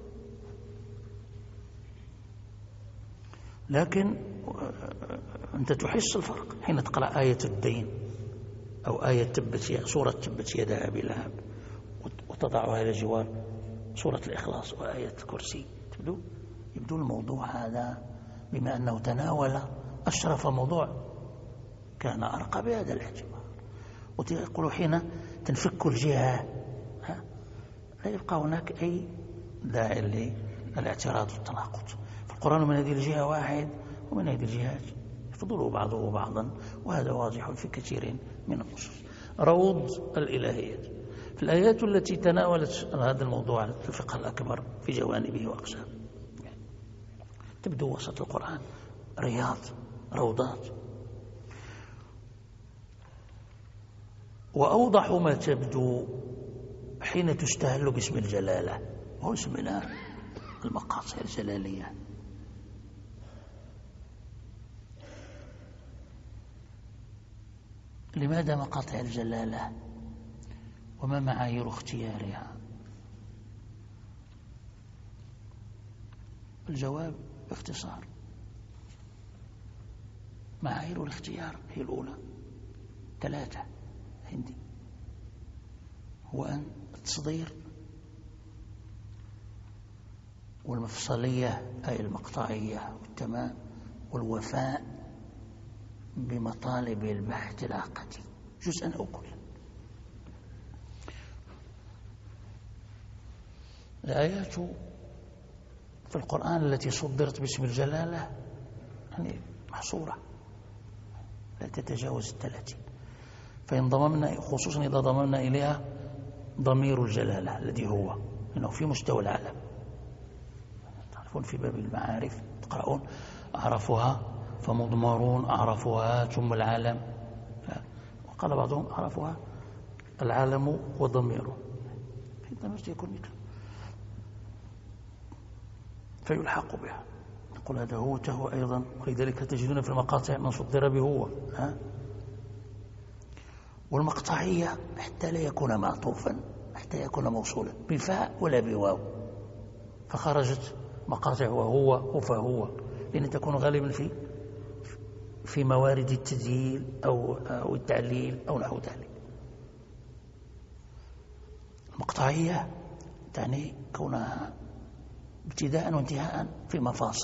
لكن أنت تحس الفرق حين تقرأ آية الدين أو آية سورة تبت يدا أبي لهب وتضعها إلى جوار سورة الإخلاص وآية الكرسي، يبدو الموضوع هذا بما أنه تناول أشرف موضوع كان أرقى بهذا الاعتبار. وتقول حين تنفك الجهة لا يبقى هناك أي داعي للاعتراض والتناقض. فالقرآن من هذه الجهة واحد، ومن هذه الجهات يفضل بعضه بعضا، وهذا واضح في كثير من النصوص. روض الإلهيات في الآيات التي تناولت هذا الموضوع الفقه الأكبر في جوانبه وأقسامه تبدو وسط القرآن رياض، روضات. وأوضح ما تبدو حين تستهل باسم الجلالة، وهو اسم الله المقاصد الجلالية. لماذا مقاطع الجلالة؟ وما معايير اختيارها؟ الجواب باختصار، معايير الاختيار هي الأولى 3 عندي، هو أن التصدير والمفصلية أي المقطعية والتمام، والوفاء بمطالب البحث العقدي جزءا أو كلا. الآيات في القرآن التي صدرت باسم الجلالة يعني محصورة لا تتجاوز 30، فإن ضممنا خصوصا إذا ضممنا إليها ضمير الجلالة الذي هو إنه في مستوى العالم. تعرفون في باب المعارف تقرؤون أعرفها فمضمرون أعرفها ثم العالم، وقال بعضهم أعرفها العالم وضميره، حينما يكون مثله فيلحق بها. نقول هذا هو تهو أيضا، ولذلك تجدون في المقاطع من صدر بهو. والمقطعية حتى لا يكون معطوفا، حتى يكون موصولا بفاء ولا بواو، فخرجت مقاطع وهو وفهو، لأن تكون غالبا في موارد التدليل أو التعليل أو نحو ذلك. المقطعية تعني كونها ابتداء وانتهاء في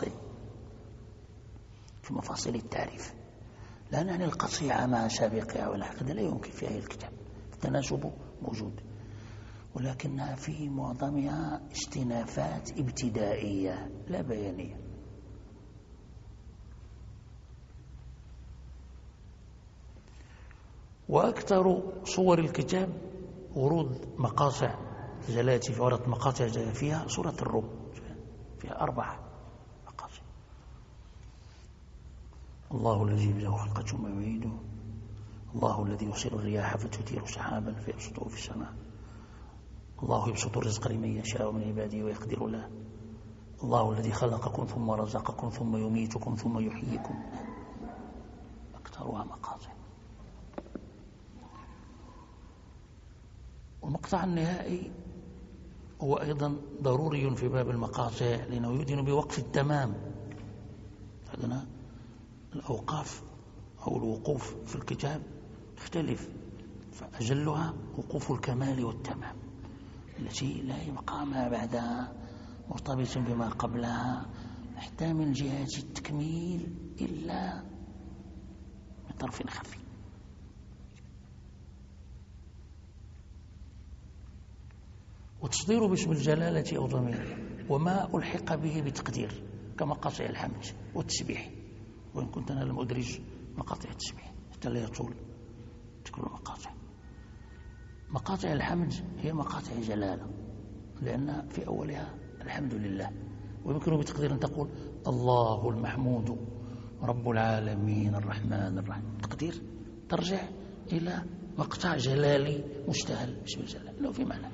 مفاصل التعريف، لا نعني القطيعة مع سابقها ولا هذا لا يمكن في أي الكتاب، التناسب موجود، ولكنها في معظمها استنافات ابتدائية لا بيانية. وأكثر صور الكتاب ورود مقاطع جلالة في ورد مقاطع فيها سورة الروم، فيها 4 مقاطع. الله الذي يبدأ خلقه ثم يعيده، الله الذي يرسل الرياح فتثير سحابا فيبسطه في السماء، الله يبسط الرزق لمن يشاء من عباده ويقدر له، الله الذي خلقكم ثم رزقكم ثم يميتكم ثم يحييكم. أكثرها مقاطع. والمقطع النهائي هو أيضا ضروري في باب المقاطع، لأنه يؤذن بوقف التمام. عندنا الأوقاف أو الوقوف في الكتاب تختلف، فأجلها وقوف الكمال والتمام التي لا يبقى ما بعدها مرتبط بما قبلها حتى من جهة التكميل إلا من طرف خفي. وتصدير باسم الجلالة أو ضميره وما ألحق به بتقدير كمقاطع الحمد والتسبيح، وإن كنت أنا لم أدرج مقاطع التسبيح حتى لا يطول تكون مقاطع. مقاطع الحمد هي مقاطع جلالة لأن في أولها الحمد لله، ويمكن بتقدير أن تقول الله المحمود رب العالمين الرحمن الرحيم، تقدير ترجع إلى مقطع جلالي مشتهل باسم الجلال له في معنى.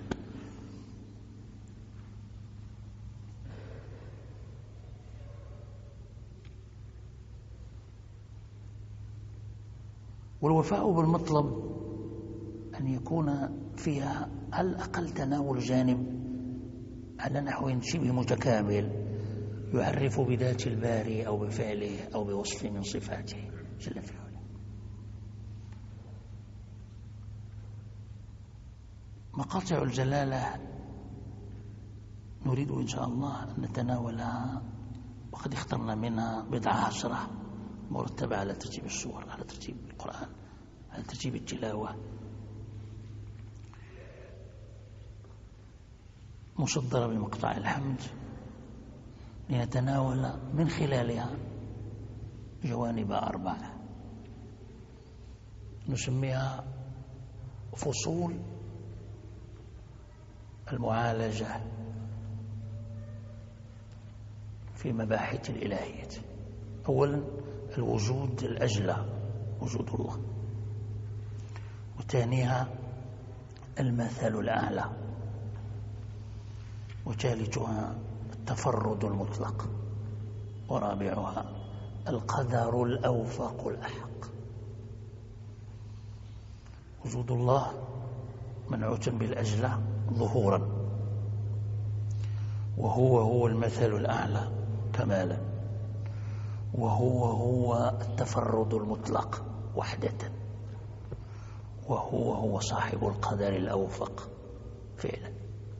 والوفاء بالمطلب أن يكون فيها على الأقل تناول جانب على نحو شبه متكامل يعرف بذات الباري أو بفعله أو بوصف من صفاته جل في علاه. مقاطع الجلالة نريد إن شاء الله أن نتناولها، وقد اخترنا منها 10 مرتبة على ترتيب السور، على ترتيب القرآن، على ترتيب التلاوة، مصدرة بمقطع الحمد، لنتناول من خلالها جوانب 4 نسميها فصول المعالجة في مباحث الإلهية. أولا الوجود الأجلى وجود الله، وثانيها المثل الأعلى، وثالثها التفرد المطلق، ورابعها القدر الأوفق الأحق. وجود الله منعوت بالأجلى ظهورا، وهو المثل الأعلى كمالا، وهو التفرد المطلق وحدة، وهو صاحب القدر الأوفق فعلا.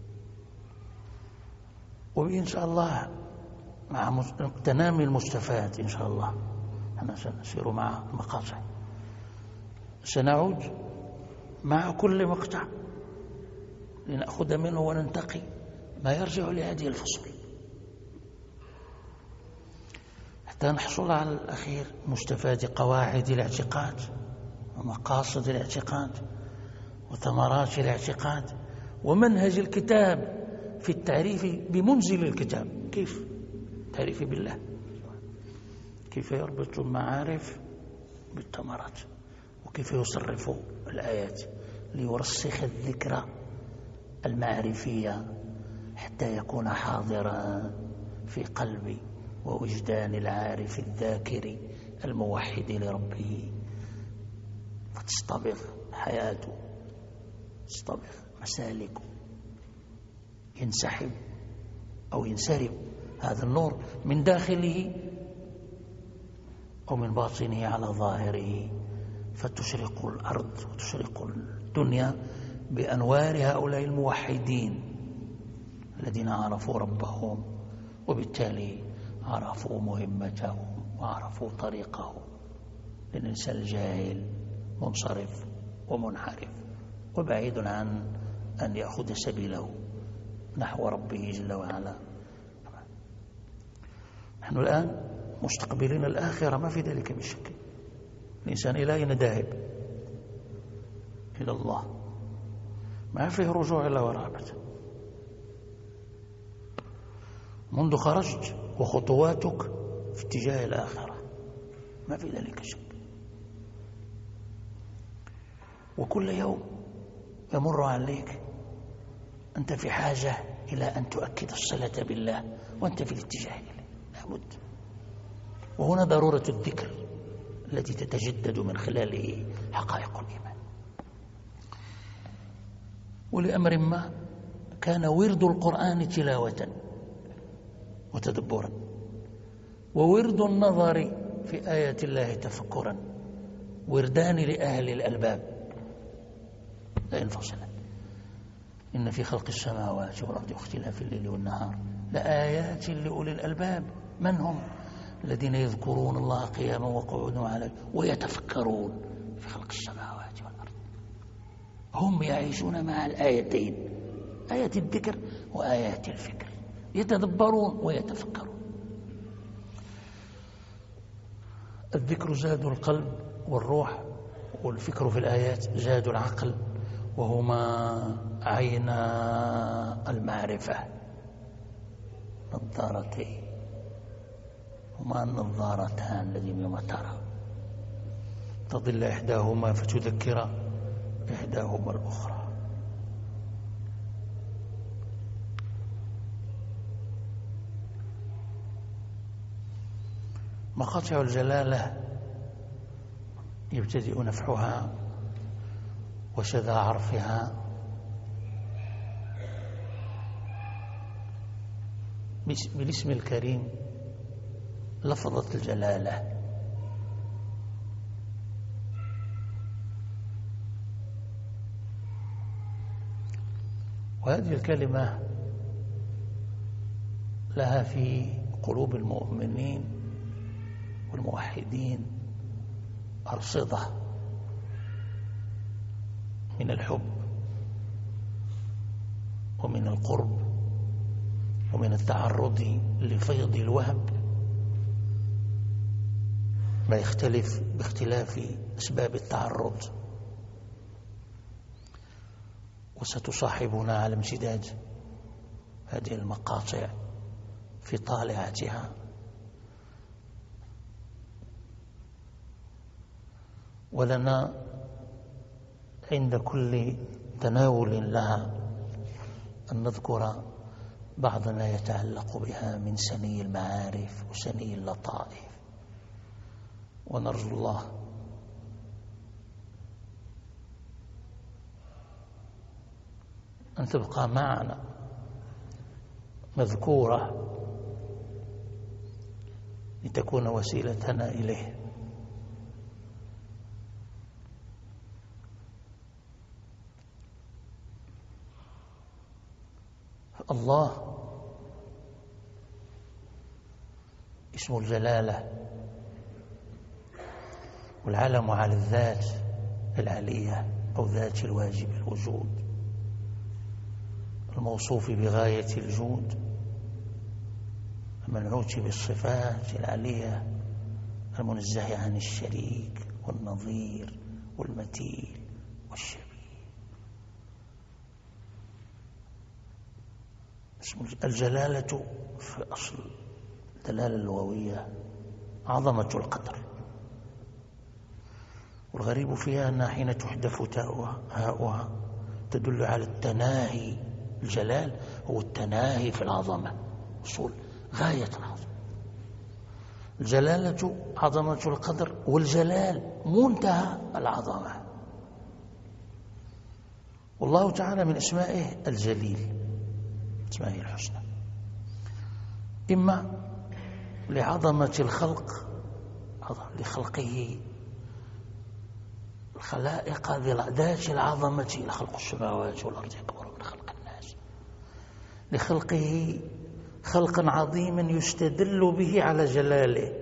وإن شاء الله مع تنامي المستفاد إن شاء الله أنا سنسير مع مقاطع، سنعود مع كل مقطع لنأخذ منه وننتقي ما يرجع لهذه الفصول حتى نحصل على الأخير مستفاد قواعد الاعتقاد ومقاصد الاعتقاد وثمرات الاعتقاد ومنهج الكتاب في التعريف بمنزل الكتاب. كيف؟ تعريف بالله، كيف يربط المعارف بالثمرات، وكيف يصرف الآيات ليرسخ الذكر المعرفية حتى يكون حاضرا في قلب ووجدان العارف الذاكر الموحد لربه، فتصطبغ حياته، تصطبغ مسالكه، ينسحب أو ينسرب هذا النور من داخله أو من باطنه على ظاهره، فتشرق الأرض وتشرق الدنيا بأنوار هؤلاء الموحدين الذين عرفوا ربهم، وبالتالي عرفوا مهمتهم وعرفوا طريقهم. الإنسان الجاهل منصرف ومنحرف وبعيد عن أن يأخذ سبيله نحو ربه جل وعلا. نحن الآن مستقبلين الآخرة، ما في ذلك من شك. الإنسان إلى أين ذاهب؟ إلى الله، ما فيه رجوع إلا ورغبة. منذ خرجت وخطواتك في اتجاه الآخرة، ما في ذلك شك. وكل يوم يمر عليك أنت في حاجة إلى أن تؤكد الصلة بالله وأنت في الاتجاه إليه، لابد. وهنا ضرورة الذكر التي تتجدد من خلاله حقائق الإيمان. ولأمر ما كان ورد القرآن تلاوة وتدبرا، وورد النظر في آيات الله تفكرا، وردان لأهل الألباب لا ينفصلان. إن في خلق السماوات والأرض واختلاف الليل والنهار لآيات لأولي الألباب. من هم؟ الذين يذكرون الله قياما وقعودا وعلى ويتفكرون في خلق السماوات والأرض. هم يعيشون مع الآيتين، آيات الذكر وآيات الفكر، يتدبرون ويتفكرون. الذكر زاد القلب والروح، والفكر في الآيات زاد العقل، وهما عينا المعرفة، نظارتين، هما النظارتان الذين يوم ترى تضل إحداهما فتذكر إحداهما الأخرى. مقاطع الجلالة يبتدئ نفحها وشذا عرفها بالاسم الكريم لفظة الجلالة. وهذه الكلمة لها في قلوب المؤمنين والموحدين أرصدة من الحب ومن القرب ومن التعرض لفيض الوهب، ما يختلف باختلاف أسباب التعرض. وستصاحبنا على امتداد هذه المقاطع في طالعتها ولنا عند كل تناول لها أن نذكر بعض ما يتعلق بها من سني المعارف وسني اللطائف، ونرجو الله أن تبقى معنا مذكورة لتكون وسيلتنا إليه. الله اسم الجلالة، والعلم على الذات العلية أو ذات الواجب الوجود، الموصوف بغاية الجود، المنعوت بالصفات العلية، المنزه عن الشريك والنظير والمثيل والشبيه. الجلالة في أصل الدلالة اللغوية عظمة القدر، والغريب فيها أنها حين تحذف تاؤها هاؤها تدل على التناهي. الجلال هو التناهي في العظمة، وصول غاية العظمة. الجلالة عظمة القدر، والجلال منتهى العظمة. والله تعالى من اسمائه الجليل، اسمائه الحسنى، إما لعظمة الخلق، لخلقه الخلائق ذات العظمة، لخلق السماوات والأرض أكبر من خلق الناس، لخلقه خلقا عظيما يستدل به على جلاله،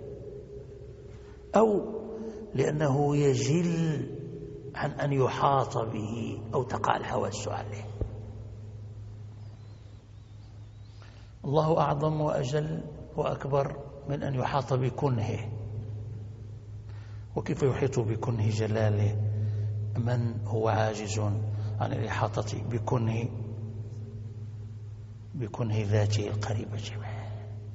أو لأنه يجل عن أن يحاط به أو تقع الحواس عليه. الله أعظم وأجل وأكبر من أن يحاط بكنهه. وكيف يحيط بكنه جلاله من هو عاجز عن الإحاطة بكنه ذاته القريبة منه؟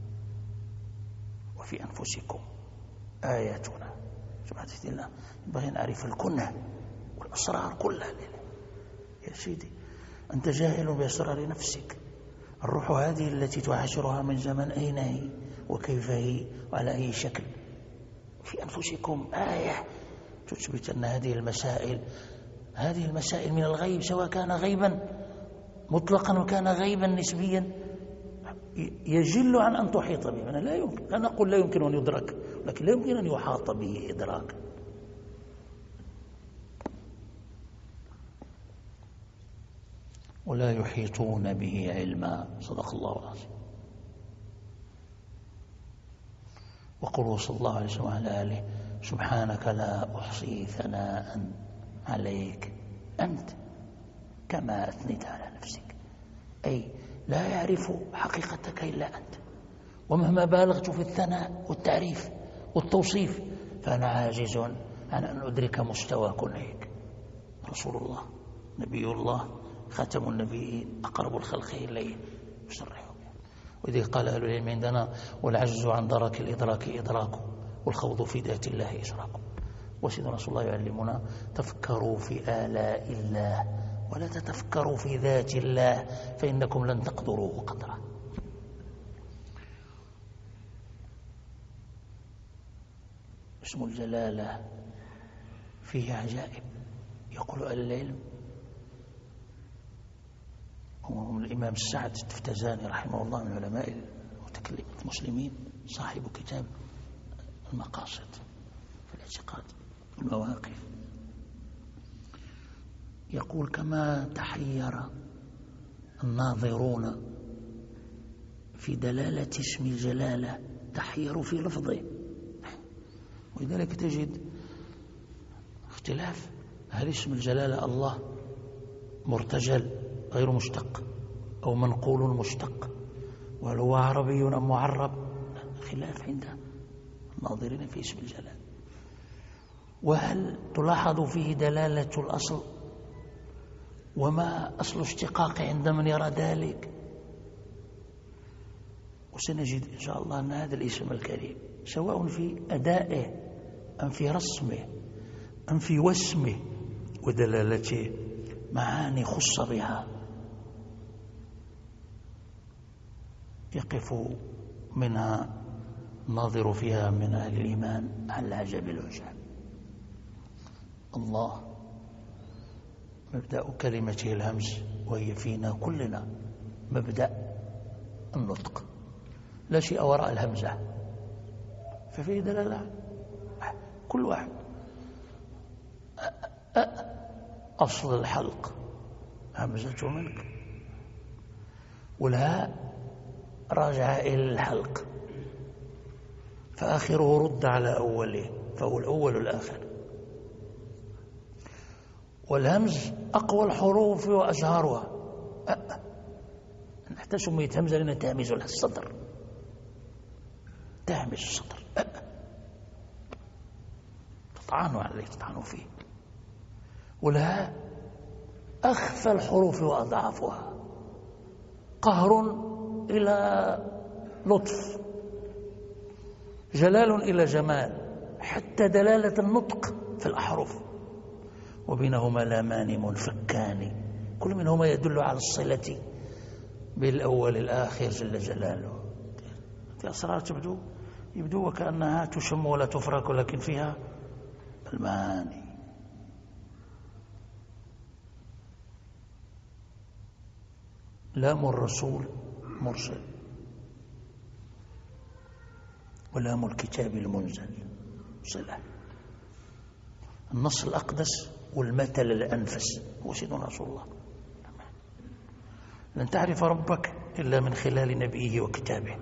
وفي أنفسكم آياتنا. سبحانه الله ينبغي أن نعرف الكنه والأسرار كلها. يا سيدي أنت جاهل بأسرار نفسك. الروح هذه التي تعاشرها من زمن، أين هي وكيف هي وعلى أي شكل؟ في أنفسكم آية تثبت أن هذه المسائل من الغيب، سواء كان غيبا مطلقا وكان غيبا نسبيا، يجل عن أن تحيط به. أنا لا يمكن أن أقول لا يمكن أن يدرك، لكن لا يمكن أن يحاط به إدراك. ولا يحيطون به علما. صدق الله العظيم. وقل صلى الله عليه وسلم على آله: سبحانك لا أحصي ثناء عليك أنت كما أثنيت على نفسك. أي لا يعرف حقيقتك إلا أنت، ومهما بالغت في الثناء والتعريف والتوصيف فأنا عاجز عن أن أدرك مستوى كنهك. رسول الله، نبي الله، خاتم النبيين، أقرب الخلق إليه، يصرح. وإذا قال أهل العلم عندنا: والعجز عن درك الإدراك إدراك، والخوض في ذات الله إشراك. وسيدنا رسول الله يعلمنا: تفكروا في آلاء الله ولا تتفكروا في ذات الله فإنكم لن تقدروا قدره. اسم الجلالة فيه عجائب. يقول أهل العلم، وهم الإمام السعد التفتزاني رحمه الله من علماء المسلمين، صاحب كتاب المقاصد في الاعتقاد والمواقف، يقول: كما تحير الناظرون في دلالة اسم الجلالة تحيروا في لفظه. ولذلك تجد اختلاف: هل اسم الجلالة الله مرتجل غير مشتق أو منقول مشتق؟ وهل هو عربي أم معرب؟ خلاف عند الناظرين في اسم الجلالة. وهل تلاحظ فيه دلالة الأصل؟ وما أصل اشتقاق عند من يرى ذلك؟ وسنجد إن شاء الله أن هذا الاسم الكريم سواء في أدائه أم في رسمه أم في وسمه ودلالته معاني خص بها يقف منها الناظر فيها من أهل الإيمان على العجب العجاب. الله مبدأ كلمته الهمز، وهي فينا كلنا مبدأ النطق، لا شيء وراء الهمزة، ففيه دلالة كل واحد. أصل الحلق همزة منك، والهاء راجع إلى الحلق، فآخره رد على أوله فهو الأول الآخر. والهمز أقوى الحروف وأزهارها، حتى سميت همزة لأنها تهمز الصدر، تهمز الصدر، تطعن عليه، تطعن فيه. والهاء أخفى الحروف وأضعفها، قهر إلى لطف، جلال إلى جمال، حتى دلالة النطق في الأحرف، وبينهما لامان منفكان كل منهما يدل على الصلة بالأول الآخر جل جلاله. هذه أسرار يبدو وكأنها تشم ولا تفرك، ولكن فيها المعاني. لام الرسول مرسل، ولام الكتاب المنزل صلة. النص الأقدس والمثل الأنفس هو سيدنا رسول الله. لن تعرف ربك إلا من خلال نبيه وكتابه.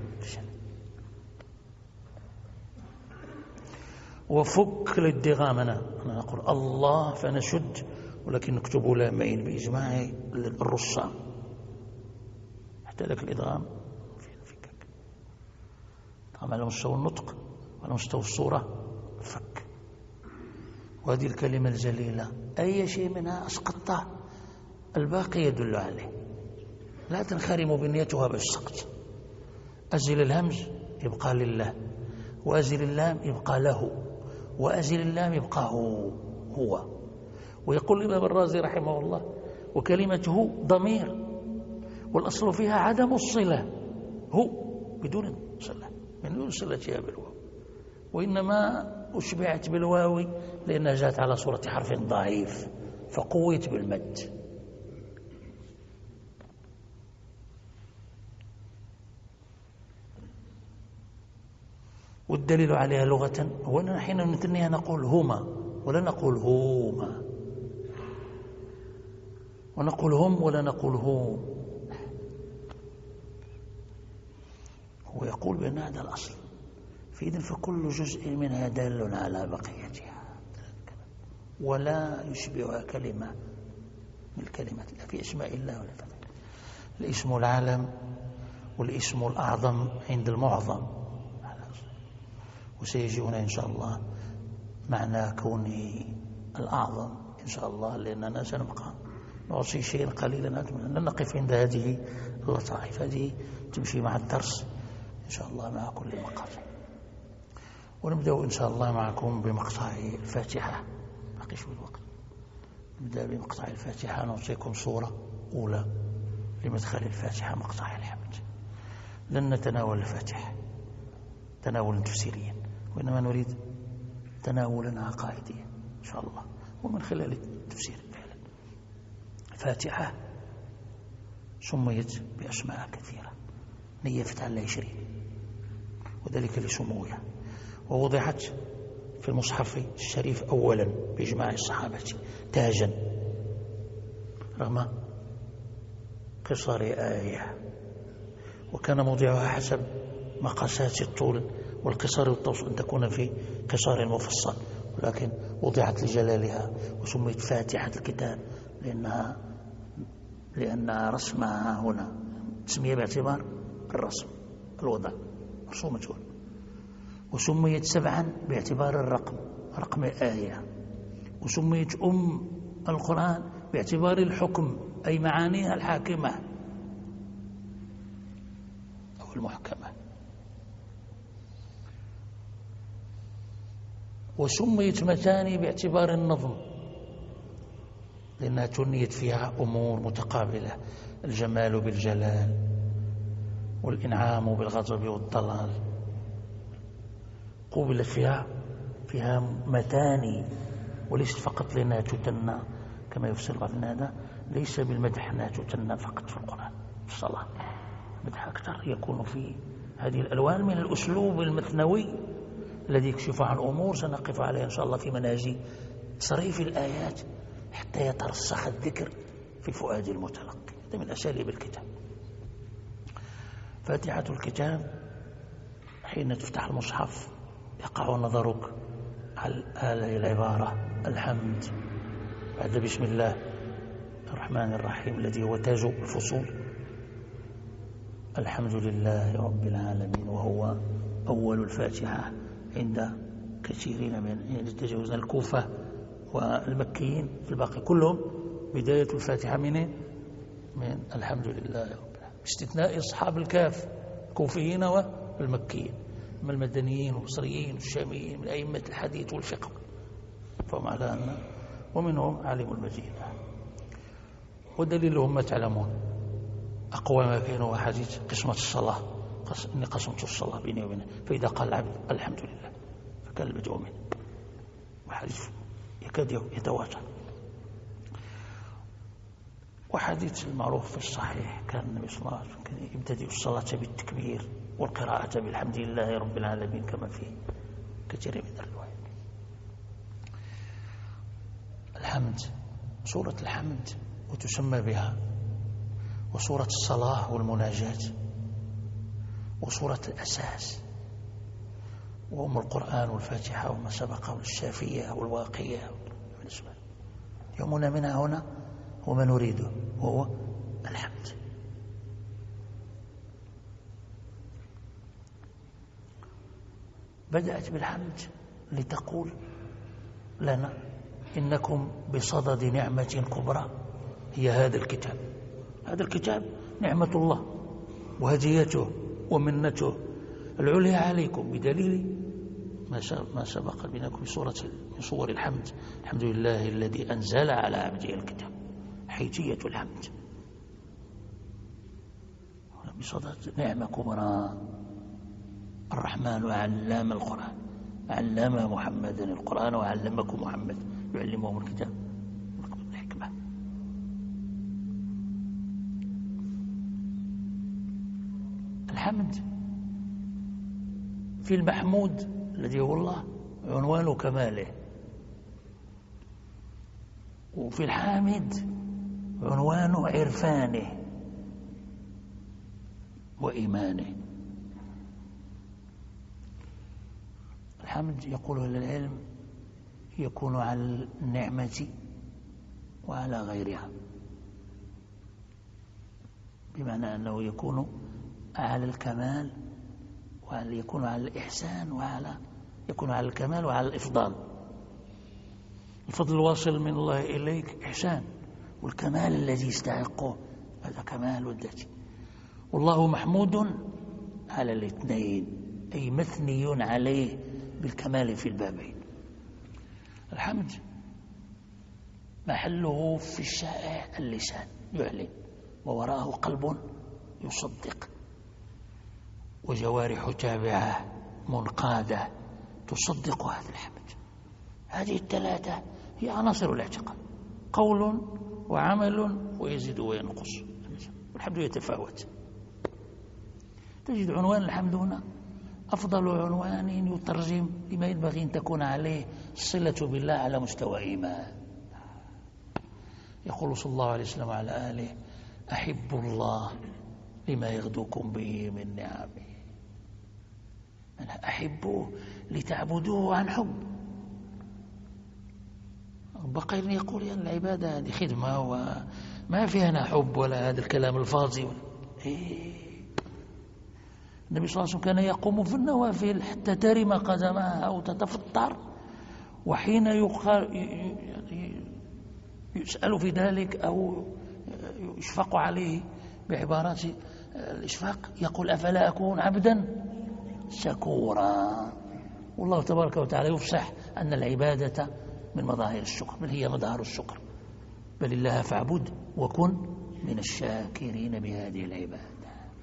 وفك الادغام، أنا أقول الله فنشد، ولكن نكتب لامين بإجماع الرصام حتى لك الإدغام فكك على مستوى النطق وعلى مستوى الصورة فك. وهذه الكلمة الجليلة أي شيء منها أسقطته الباقي يدل عليه، لا تنخرم بنيتها بالسقط. أزل الهمز يبقى لله، وأزل اللام يبقى له، وأزل اللام يبقى هو. ويقول الإمام الرازي رحمه الله: وكلمته ضمير، والأصل فيها عدم الصلة، هو بدون صلة، من دون صلتها بالواو، وإنما أشبعت بالواو لأنها جاءت على صورة حرف ضعيف فقويت بالمد. والدليل عليها لغة هو أننا حين نثنيها نقول هما ولا نقول هما، ونقول هم ولا نقول هم. هو يقول بأن هذا الأصل، فإذن فكل جزء منها دال على بقيتها ولا يشبهها كلمة من الكلمات، لا في اسماء الله ولا في الاسم العالم والاسم الأعظم عند المعظم، وسيجينا إن شاء الله معنى كونه الأعظم إن شاء الله، لأننا سنبقى نعطي شيئا قليلا، لن نقف عند هذه اللطائف، هذه تمشي مع الدرس إن شاء الله مع كل مقاطع. ونبدأ إن شاء الله معكم بمقطع الفاتحة، باقي شوي الوقت. نبدأ بمقطع الفاتحة، نعطيكم صورة أولى لمدخل الفاتحة، مقطع الحمد. لن نتناول الفاتحة تناولا تفسيريا، وإنما نريد تناولا عقائديا إن شاء الله، ومن خلال التفسير فعلا. الفاتحة سميت بأسماء كثيرة، نيفت على 20 وذلك لسموها، ووضعت في المصحف الشريف أولا بإجماع الصحابة تاجا رغم قصر آية، وكان موضعها حسب مقاسات الطول والقصر والتوسط أن تكون في قصار المفصل، ولكن وضعت لجلالها وسميت فاتحة الكتاب لأن رسمها هنا تسمية باعتبار الرسم، الوضع مرسومة، وسميت 7 باعتبار الرقم، رقم آية، وسميت القرآن باعتبار الحكم أي معانيها الحاكمة أو المحكمة، وسميت مثاني باعتبار النظم لأنها تنيت فيها أمور متقابلة، الجمال بالجلال والإنعام بالغضب والضلال، قوبلت فيها مثاني، وليست فقط لأنها تتنى كما يفسر بعض هذا، ليس بالمدح أنها تتنى فقط في القرآن في الصلاة، مدح أكثر يكون في هذه الألوان من الأسلوب المثنوي الذي يكشف عن أمور سنقف عليها إن شاء الله في منهج تصريف الآيات حتى يترسخ الذكر في فؤاد المتلقي. هذا من أساليب الكتاب. فاتحة الكتاب حين تفتح المصحف يقع نظرك على العبارة الحمد بعد بسم الله الرحمن الرحيم الذي هو تاج الفصول، الحمد لله رب العالمين، وهو أول الفاتحة عند كثيرين من تجاوزنا الكوفة والمكيين، الباقي كلهم بداية الفاتحة من الحمد لله رب العالمين. باستثناء أصحاب الكهف الكوفيين والمكيين، أما المدنيين والبصريين والشاميين من أئمة الحديث والفقه فهم على أن، ومنهم عالم المدينة. ودليلهم ما تعلمون أقوى ما كان هو حديث قسمة الصلاة، إني قسمت الصلاة بيني وبينه، فإذا قال العبد الحمد لله فكان البدء منه، وحديث يكاد يتواتر. وحديث المعروف في الصحيح كان النبي صلى الله عليه وسلم كان يبتدئ الصلاة بالتكبير والقراءة بالحمد لله رب العالمين كما في كثير من الروايات. الحمد، سورة الحمد وتسمى بها، وسورة الصلاة والمناجاة، وسورة الأساس، وأم القرآن والفاتحة وما سبقه والشافية والواقية. يومنا منها هنا وما نريده وهو الحمد. بدأت بالحمد لتقول لنا إنكم بصدد نعمة كبرى هي هذا الكتاب. هذا الكتاب نعمة الله وهديته ومنته العليا عليكم بدليل ما سبق بينكم في من صور الحمد. الحمد لله الذي أنزل على عبده الكتاب، حيثية الحمد بصدد نعمة كبرى. الرحمن علم القرآن، علم محمدا القرآن وعلمكم محمد يعلمهم الكتاب والحكمة. الحمد في المحمود الذي هو الله عنوان كماله، وفي الحامد عنوان عرفانه وإيمانه. الحمد يقول أهل العلم يكون على النعمة وعلى غيرها، بمعنى أنه يكون على الكمال ويكون على الإحسان يكون على الكمال وعلى الإفضال. الفضل الواصل من الله إليك إحسان، والكمال الذي يستحقه هذا كمال الذات. والله محمود على الاثنين، أي مثني عليه بالكمال في البابين. الحمد محله في الشائع اللسان يعلن، ووراءه قلب يصدق، وجوارح تابعة منقادة تصدق هذا الحمد. هذه الثلاثة هي عناصر الاعتقاد: قول وعمل ويزيد وينقص. والحمد يتفاوت. تجد عنوان الحمد هنا أفضل عنوان يترجم لما ينبغي أن تكون عليه الصلة بالله على مستوى إيمان. يقول صلى الله عليه وسلم على آله: أحب الله لما يغدوكم به من نعمه. أنا أحبه لتعبدوه عن حب. بقي يقول أن العبادة هذه خدمة وما فيها لا حب ولا هذا الكلام الفاضي. النبي صلى الله عليه وسلم كان يقوم في النوافل حتى ترم قدمها أو تتفطر، وحين يسأل في ذلك أو يشفق عليه بعبارات الإشفاق يقول: أفلا أكون عبدا شكورا. والله تبارك وتعالى يفصح أن العبادة من مظاهر الشكر، بل هي مظهر الشكر. بل الله فاعبد وكن من الشاكرين بهذه العبادة.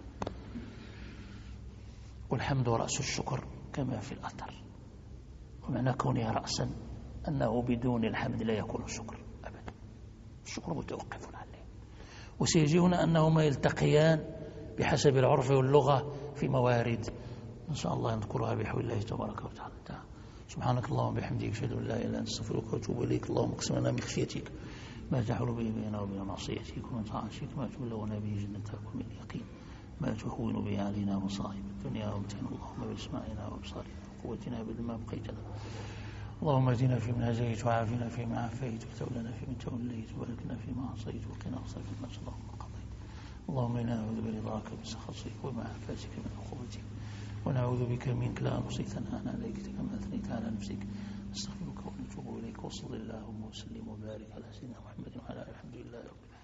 والحمد رأس الشكر كما في الأثر. ومعنى كونها رأسا أنه بدون الحمد لا يكون الشكر أبدا، الشكر متوقف عليه. وسيجي هنا أنهما يلتقيان بحسب العرف واللغة في موارد إن شاء الله نذكرها بحول الله تبارك وتعالى. سبحانك اللهم وبحمدك أشهد أن لا إله إلا أنت أستغفرك وأتوب إليك. اللهم اقسم لنا من خشيتك ما تحول به بيننا وبين معصيتك، ومن طاعتك ما تبلغنا به جنتك، ومن اليقين ما تهون به علينا مصائب الدنيا، وامتعنا اللهم باسماعنا وابصارنا وقوتنا ابدا ما بقيتنا. اللهم اهدنا فيمن هديت، وعافنا فيما عافيت، وتولنا فيمن توليت، وبارك لنا فيما اعطيت، وقنا واصرف عنا شر ما قضيت. اللهم انا نعوذ برضاك من سخطك ومعافاتك من عقوبتك، ونعوذ بك منك لا نحصي ثناء عليك كما اثنيت على نفسك. نستغفرك ونتوب اليك، وصل اللهم وسلم وبارك على سيدنا محمد وعلى اله. الحمد لله رب العالمين.